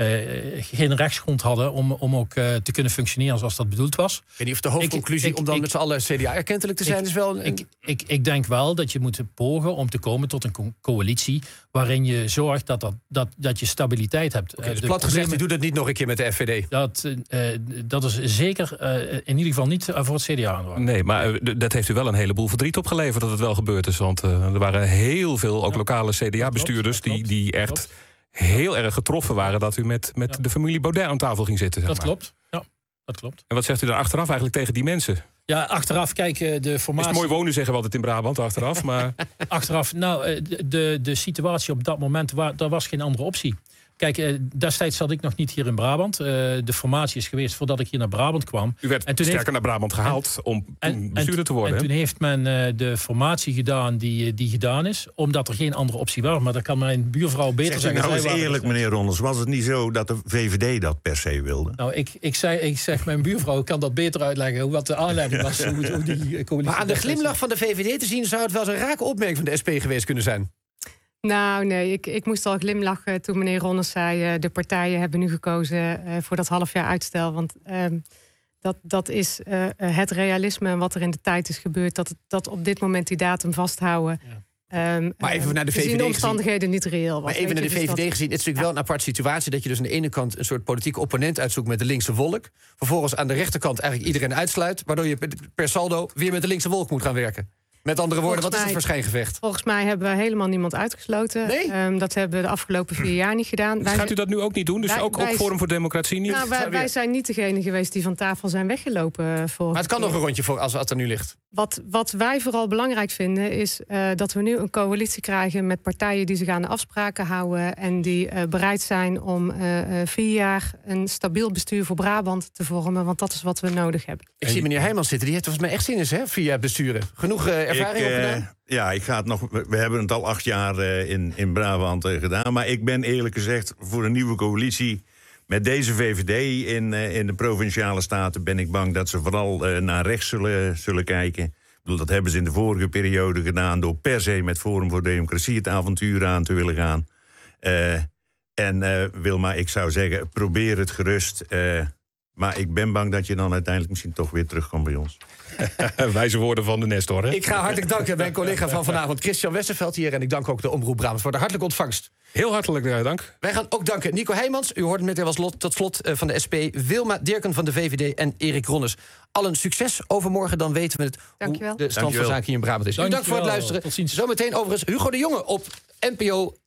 geen rechtsgrond hadden om ook te kunnen functioneren zoals dat bedoeld was. Ik weet niet of de hoofdconclusie om dan met z'n allen CDA-erkentelijk te zijn is wel... Ik denk wel dat je moet pogen om te komen tot een coalitie waarin je zorgt dat je stabiliteit hebt. Dus plat gezegd, u doet het niet nog een keer met de FVD? Dat is zeker in ieder geval niet voor het CDA. Nee, maar dat heeft u wel een heleboel verdriet opgeleverd dat het wel gebeurd is. Want er waren heel veel ook lokale CDA-bestuurders die echt heel erg getroffen waren dat u met de familie Baudet aan tafel ging zitten. Dat klopt, ja. Dat klopt. En wat zegt u dan achteraf eigenlijk tegen die mensen? Ja, achteraf, kijk, de formatie... Is het mooi wonen, zeggen we altijd in Brabant, achteraf. Maar achteraf, nou, de situatie op dat moment, daar was geen andere optie. Kijk, destijds zat ik nog niet hier in Brabant. De formatie is geweest voordat ik hier naar Brabant kwam. U werd sterker naar Brabant gehaald om bestuurder te worden. En toen heeft men de formatie gedaan die gedaan is, omdat er geen andere optie was. Maar dat kan mijn buurvrouw beter zeggen. Nou eens eerlijk, meneer Rondes, was het niet zo dat de VVD dat per se wilde? Nou, ik zeg, mijn buurvrouw kan dat beter uitleggen, wat de aanleiding was. Hoe die coalitie. Maar aan de glimlach van de VVD te zien, zou het wel eens een rake opmerking van de SP geweest kunnen zijn. Nou, nee, ik moest al glimlachen toen meneer Ronnes zei, de partijen hebben nu gekozen voor dat half jaar uitstel. Want dat is het realisme en wat er in de tijd is gebeurd, dat op dit moment die datum vasthouden. Ja. Maar even naar de VVD de omstandigheden niet reëel was. Maar even naar de VVD gezien, het is natuurlijk wel een aparte situatie dat je dus aan de ene kant een soort politieke opponent uitzoekt met de linkse wolk. Vervolgens aan de rechterkant eigenlijk iedereen uitsluit, waardoor je per saldo weer met de linkse wolk moet gaan werken. Met andere woorden, wat is het voor schijngevecht? Volgens mij hebben we helemaal niemand uitgesloten. Nee? Dat hebben we de afgelopen 4 jaar niet gedaan. Gaat u dat nu ook niet doen? Dus ook Forum voor Democratie niet? Nou, wij zijn niet degene geweest die van tafel zijn weggelopen. Maar het kan nog een rondje voor als het er nu ligt. Wat wij vooral belangrijk vinden is dat we nu een coalitie krijgen met partijen die zich aan de afspraken houden en die bereid zijn om 4 jaar een stabiel bestuur voor Brabant te vormen. Want dat is wat we nodig hebben. Ik zie meneer Heijmans zitten, die heeft volgens mij echt zin in, hè? 4 jaar besturen. Genoeg ervaring opgedaan? Ja, we hebben het al 8 jaar in Brabant gedaan. Maar ik ben eerlijk gezegd voor een nieuwe coalitie met deze VVD in de Provinciale Staten ben ik bang dat ze vooral naar rechts zullen kijken. Ik bedoel, dat hebben ze in de vorige periode gedaan door per se met Forum voor Democratie het avontuur aan te willen gaan. Wilma, ik zou zeggen, probeer het gerust. Maar ik ben bang dat je dan uiteindelijk misschien toch weer terugkomt bij ons. Wijze woorden van de Nestor, hè? Ik ga hartelijk danken mijn collega van vanavond, Christian Westerveld hier. En ik dank ook de Omroep Brabant voor de hartelijke ontvangst. Heel hartelijk dank. Wij gaan ook danken Nico Heijmans. U hoort het meteen als tot slot van de SP. Wilma Dirken van de VVD en Erik Ronnes. Allen succes. Overmorgen dan weten we hoe de stand van zaken hier in Brabant is. Dank voor het luisteren. Zometeen overigens Hugo de Jonge op NPO